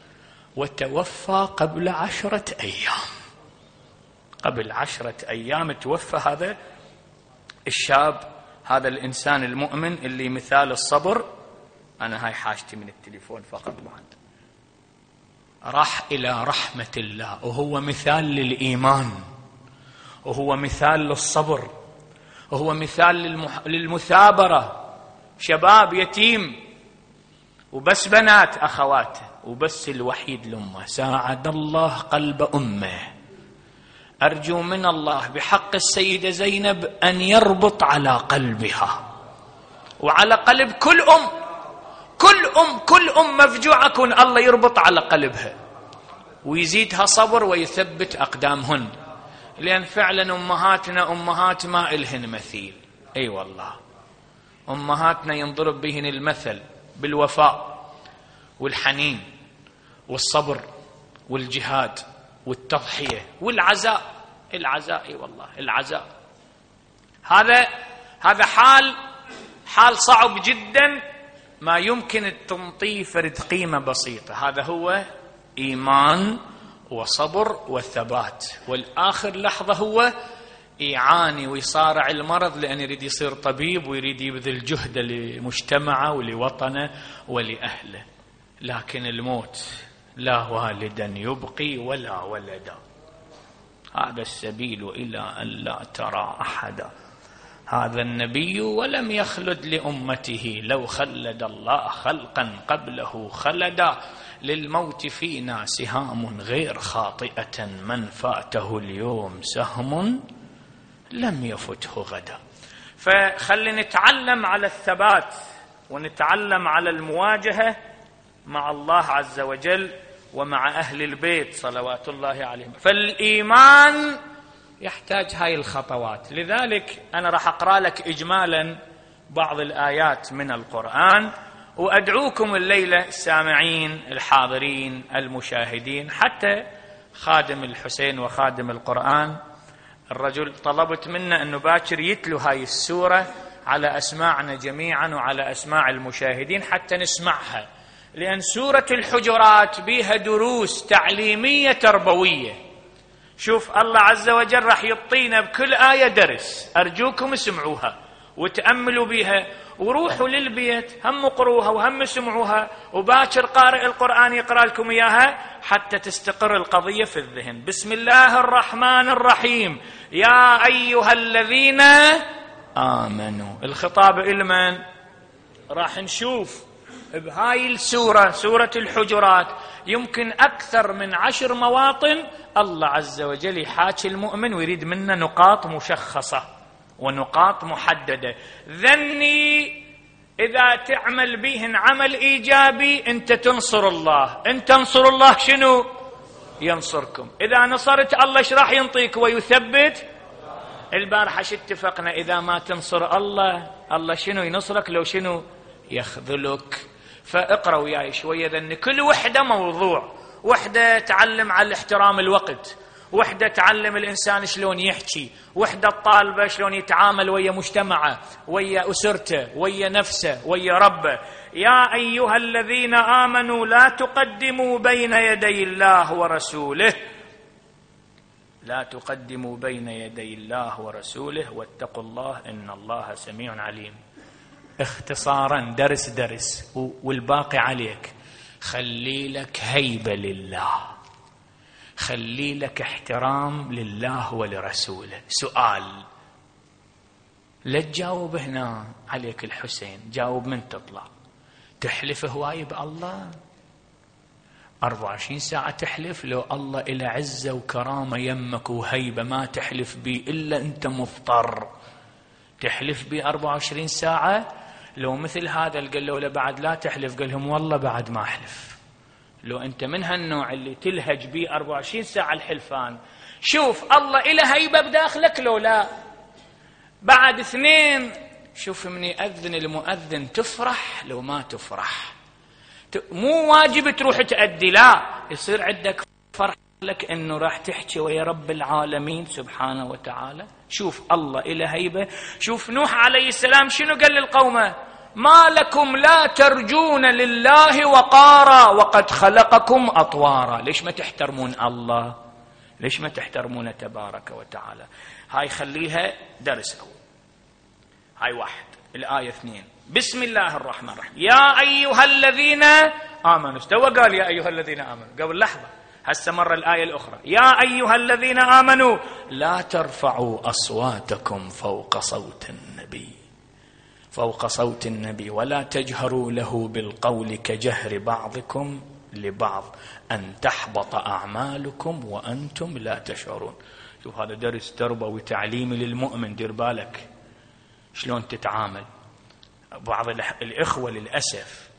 وتوفى قبل عشرة أيام. قبل عشرة أيام توفى هذا الشاب، هذا الإنسان المؤمن اللي مثال الصبر. أنا هاي حاجتي من التليفون فقط بعد. راح إلى رحمة الله، وهو مثال للإيمان، وهو مثال للصبر، وهو مثال للمح... للمثابرة. شباب يتيم وبس بنات أخواته وبس الوحيد لأمه، ساعد الله قلب أمه. أرجو من الله بحق السيدة زينب أن يربط على قلبها وعلى قلب كل أم، كل أم كل أم مفجوعة، كن الله يربط على قلبها ويزيدها صبر ويثبت أقدامهن، لأن فعلا أمهاتنا أمهات ما إلهن مثيل. أي أيوة والله أمهاتنا ينضرب بهن المثل بالوفاء والحنين والصبر والجهاد والتضحية والعزاء. العزاء أي والله العزاء، هذا هذا حال حال صعب جدا، ما يمكن تنطيه فرد قيمة بسيطة. هذا هو إيمان وصبر والثبات، والآخر لحظة هو يعاني ويصارع المرض لأن يريد يصير طبيب ويريد يبذل جهد لمجتمعه ولوطنه ولأهله. لكن الموت لا والدا يبقي ولا ولدا، هذا السبيل إلى أن لا ترى أحدا. هذا النبي ولم يخلد لأمته، لو خلد الله خلقا قبله خلدا. للموت فينا سهام غير خاطئة، من فاته اليوم سهم لم يفته غدا. فخلي نتعلم على الثبات ونتعلم على المواجهة مع الله عز وجل ومع أهل البيت صلوات الله عليهم. فالإيمان يحتاج هاي الخطوات. لذلك أنا راح أقرأ لك إجمالا بعض الآيات من القرآن، وأدعوكم الليلة السامعين الحاضرين المشاهدين، حتى خادم الحسين وخادم القرآن الرجل طلبت منا أنه باكر يتلو هاي السورة على أسماعنا جميعا وعلى أسماع المشاهدين حتى نسمعها، لأن سورة الحجرات بها دروس تعليمية تربوية. شوف الله عز وجل راح يعطينا بكل آية درس، أرجوكم اسمعوها وتأملوا بها، وروحوا للبيت هم اقروها وهم اسمعوها، وباكر قارئ القرآن يقرأ لكم إياها حتى تستقر القضية في الذهن. بسم الله الرحمن الرحيم. يا أيها الذين آمنوا، الخطاب إلمن؟ راح نشوف بهاي السورة سورة الحجرات يمكن أكثر من عشر مواطن الله عز وجل يحاكي المؤمن ويريد منا نقاط مشخصة ونقاط محددة. ذني إذا تعمل بهن عمل إيجابي أنت تنصر الله، أنت تنصر الله شنو؟ ينصركم. إذا نصرت الله ايش راح ينطيك ويثبت؟ البارحة اتفقنا إذا ما تنصر الله، الله شنو ينصرك؟ لو شنو يخذلك. فاقرأوا وياي شوية ذن. كل وحدة موضوع، وحدة تعلم على احترام الوقت، وحدة تعلم الإنسان شلون يحكي، وحدة الطالبة شلون يتعامل ويا مجتمعه ويا أسرته ويا نفسه ويا ربه. يا أيها الذين آمنوا لا تقدموا بين يدي الله ورسوله، لا تقدموا بين يدي الله ورسوله واتقوا الله إن الله سميع عليم. اختصارا درس درس والباقي عليك. خلي لك هيبة لله، خلي لك احترام لله ولرسوله. سؤال لا تجاوب هنا عليك الحسين، جاوب من تطلع. تحلف هواي بالله أربعة وعشرين ساعة تحلف؟ لو الله إلى عزة وكرامة يمك وهيبة ما تحلف بي إلا أنت مضطر. تحلف بي أربعة وعشرين ساعة؟ لو مثل هذا قال له لا بعد لا تحلف، قال لهم والله بعد ما أحلف. لو أنت من هالنوع اللي تلهج بي أربعة وعشرين ساعة الحلفان، شوف الله إلى هيبة بداخلك لو لا. بعد اثنين، شوف من يأذن المؤذن تفرح لو ما تفرح. مو واجب تروح تأدي، لا، يصير عندك فرح لك أنه راح تحكي ويا رب العالمين سبحانه وتعالى. شوف الله إلى هيبة. شوف نوح عليه السلام شنو قال للقومة؟ ما لكم لا ترجون لله وقارا وقد خلقكم أطوارا. ليش ما تحترمون الله؟ ليش ما تحترمون تبارك وتعالى؟ هاي خليها درس أول. هاي واحد. الآية اثنين. بسم الله الرحمن الرحيم. يا أيها الذين آمنوا. استوى قال يا أيها الذين آمنوا قبل لحظة، هسه مرة الآية الأخرى يا أيها الذين آمنوا لا ترفعوا أصواتكم فوق صوت النبي فوق صوت النبي ولا تجهروا له بالقول كجهر بعضكم لبعض أن تحبط أعمالكم وأنتم لا تشعرون. شوف هذا درس تربوي تعليمي للمؤمن، دير بالك شلون تتعامل. بعض الإخوة للأسف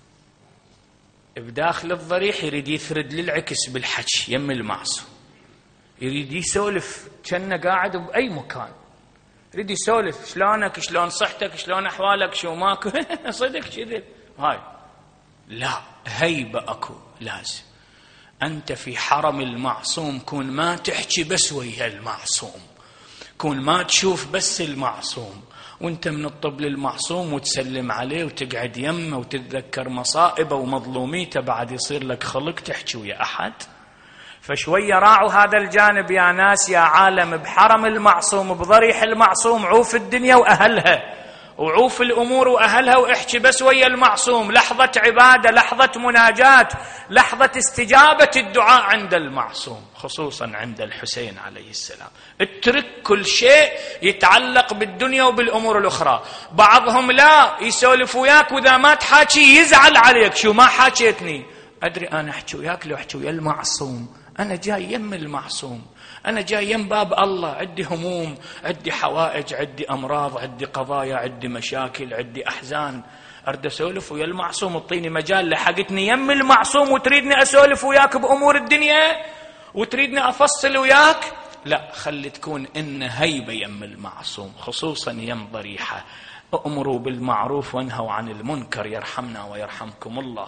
بداخل الضريح يريد يثرد للعكس بالحكي يم المعصوم، يريد يسولف كأنه قاعد بأي مكان، يريد يسولف شلونك شلون صحتك شلون أحوالك شو ماكو صدق كذب. هاي لا، هيبة أكو لازم. أنت في حرم المعصوم كون ما تحكي بس ويا المعصوم، كون ما تشوف بس المعصوم، وانت من الطب المعصوم وتسلم عليه وتقعد يمه وتتذكر مصائبه ومظلوميته، بعد يصير لك خلق تحكي ويا أحد. فشوية راعوا هذا الجانب يا ناس يا عالم. بحرم المعصوم بضريح المعصوم عوف الدنيا وأهلها وعوف الأمور وأهلها واحكي بس ويا المعصوم. لحظة عبادة، لحظة مناجاة، لحظة استجابة الدعاء عند المعصوم، خصوصا عند الحسين عليه السلام. اترك كل شيء يتعلق بالدنيا وبالأمور الأخرى. بعضهم لا يسولف وياك وإذا ما تحاكي يزعل عليك، شو ما حاكيتني؟ أدري أنا أحكي وياك لو أحكي ويا المعصوم، أنا جاي يم المعصوم، أنا جاي يم باب الله، عندي هموم، عندي حوائج، عندي أمراض، عندي قضايا، عندي مشاكل، عندي أحزان، أرد أسولف ويا المعصوم. اعطيني مجال، لحقتني يم المعصوم وتريدني أسولف وياك بأمور الدنيا وتريدني أفصل وياك؟ لا، خلي تكون إن هيبة يم المعصوم، خصوصا يم ضريحة. أمروا بالمعروف وانهوا عن المنكر يرحمنا ويرحمكم الله.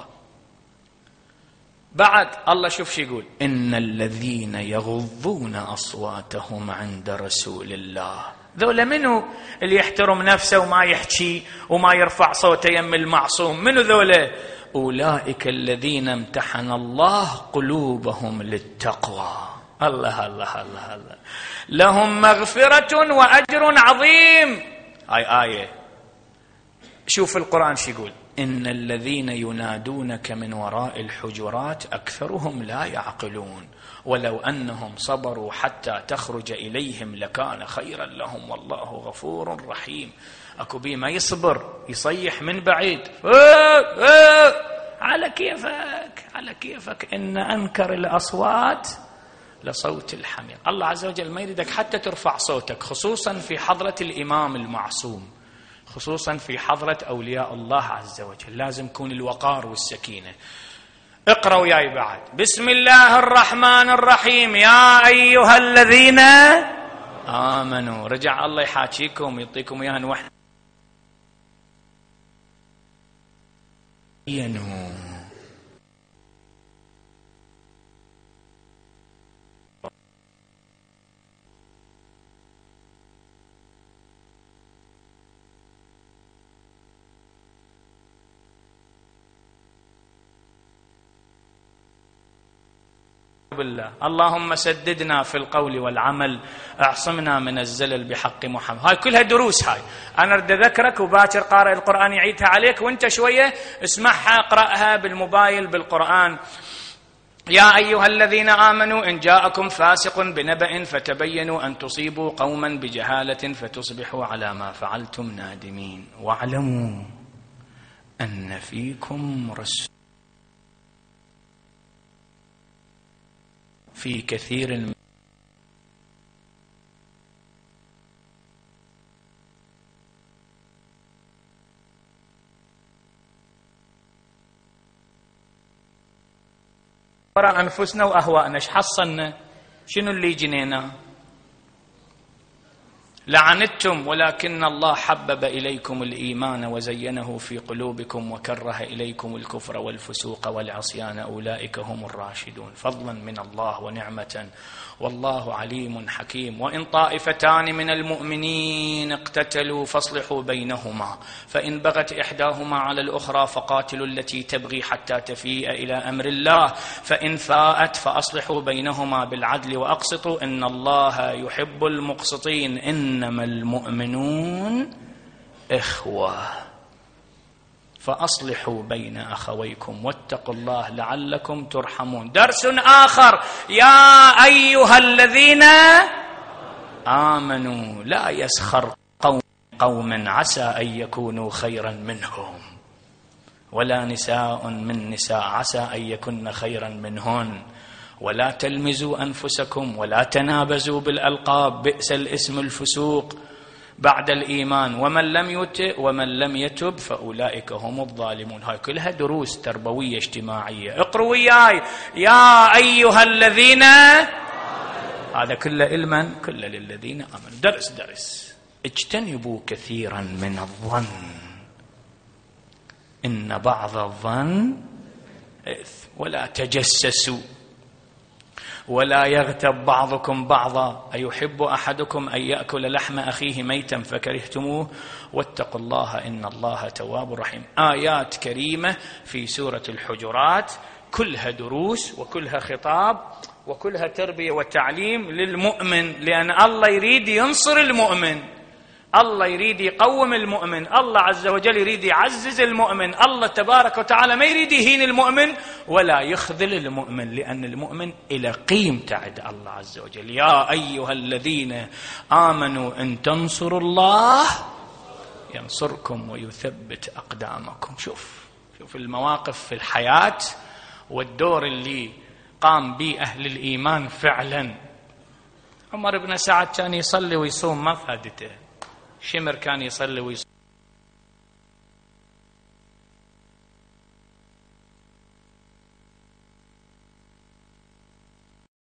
بعد الله شوف شو يقول: إن الذين يغضون أصواتهم عند رسول الله. ذولا منو اللي يحترم نفسه وما يحكي وما يرفع صوته يم المعصوم؟ منو ذولا؟ أولئك الذين امتحن الله قلوبهم للتقوى. الله الله الله الله، لهم مغفرة وأجر عظيم. هاي آية. شوف القرآن شو يقول: إن الذين ينادونك من وراء الحجرات أكثرهم لا يعقلون ولو أنهم صبروا حتى تخرج إليهم لكان خيرا لهم والله غفور رحيم. أكو بي ما يصبر يصيح من بعيد على كيفك على كيفك. إن أنكر الأصوات لصوت الحمير. الله عز وجل ما يريدك حتى ترفع صوتك، خصوصا في حضرة الإمام المعصوم، خصوصا في حضرة أولياء الله عز وجل، لازم يكون الوقار والسكينة. اقرأوا وياي بعد: بسم الله الرحمن الرحيم يا أيها الذين آمنوا. رجع الله يحاكيكم يعطيكم إياها نوحي ينو. بالله. اللهم سددنا في القول والعمل، اعصمنا من الزلل بحق محمد. هاي كلها دروس. هاي أنا أريد أذكرك وباكر قارئ القرآن يعيدها عليك، وانت شوية اسمعها اقرأها بالموبايل بالقرآن. يا أيها الذين آمنوا إن جاءكم فاسق بنبأ فتبينوا أن تصيبوا قوما بجهالة فتصبحوا على ما فعلتم نادمين واعلموا أن فيكم رسول في كثير من وراء أنفسنا وأهوائنا. ايش حصلنا؟ شنو اللي جنينا؟ لعنتم ولكن الله حبب إليكم الإيمان وزينه في قلوبكم وكره إليكم الكفر والفسوق والعصيان أولئك هم الراشدون. فضلا من الله ونعمة والله عليم حكيم. وإن طائفتان من المؤمنين اقتتلوا فاصلحوا بينهما فإن بغت إحداهما على الأخرى فقاتلوا التي تبغي حتى تفيء إلى أمر الله فإن فاءت فأصلحوا بينهما بالعدل وأقسطوا إن الله يحب المقسطين. إنما المؤمنون إخوة فأصلحوا بين أخويكم واتقوا الله لعلكم ترحمون. درس آخر: يا أيها الذين آمنوا لا يسخر قوم قوم عسى أن يكونوا خيرا منهم ولا نساء من نساء عسى أن يكن خيرا منهن ولا تلمزوا أنفسكم ولا تنابزوا بالألقاب بئس الاسم الفسوق بعد الإيمان ومن لم يتب ومن لم يتب فأولئك هم الظالمون. هاي كلها دروس تربوية اجتماعية. اقروا وياي: يا أيها الذين، هذا كله علما كله للذين آمنوا. درس درس اجتنبوا كثيرا من الظن إن بعض الظن إثم ولا تجسسوا ولا يغتب بعضكم بعضا أيحب أحدكم أن يأكل لحم أخيه ميتا فكرهتموه واتقوا الله إن الله تواب رحيم. آيات كريمة في سورة الحجرات كلها دروس وكلها خطاب وكلها تربية وتعليم للمؤمن، لأن الله يريد ينصر المؤمن، الله يريد يقوم المؤمن، الله عز وجل يريد يعزز المؤمن، الله تبارك وتعالى ما يريد يهين المؤمن ولا يخذل المؤمن، لأن المؤمن إلى قيمته عند الله عز وجل. يا أيها الذين آمنوا إن تنصروا الله ينصركم ويثبت أقدامكم. شوف شوف المواقف في الحياة والدور اللي قام به أهل الإيمان فعلا. عمر بن سعد كان يصلي ويصوم ما فادته، شمر كان يصلي ويصوم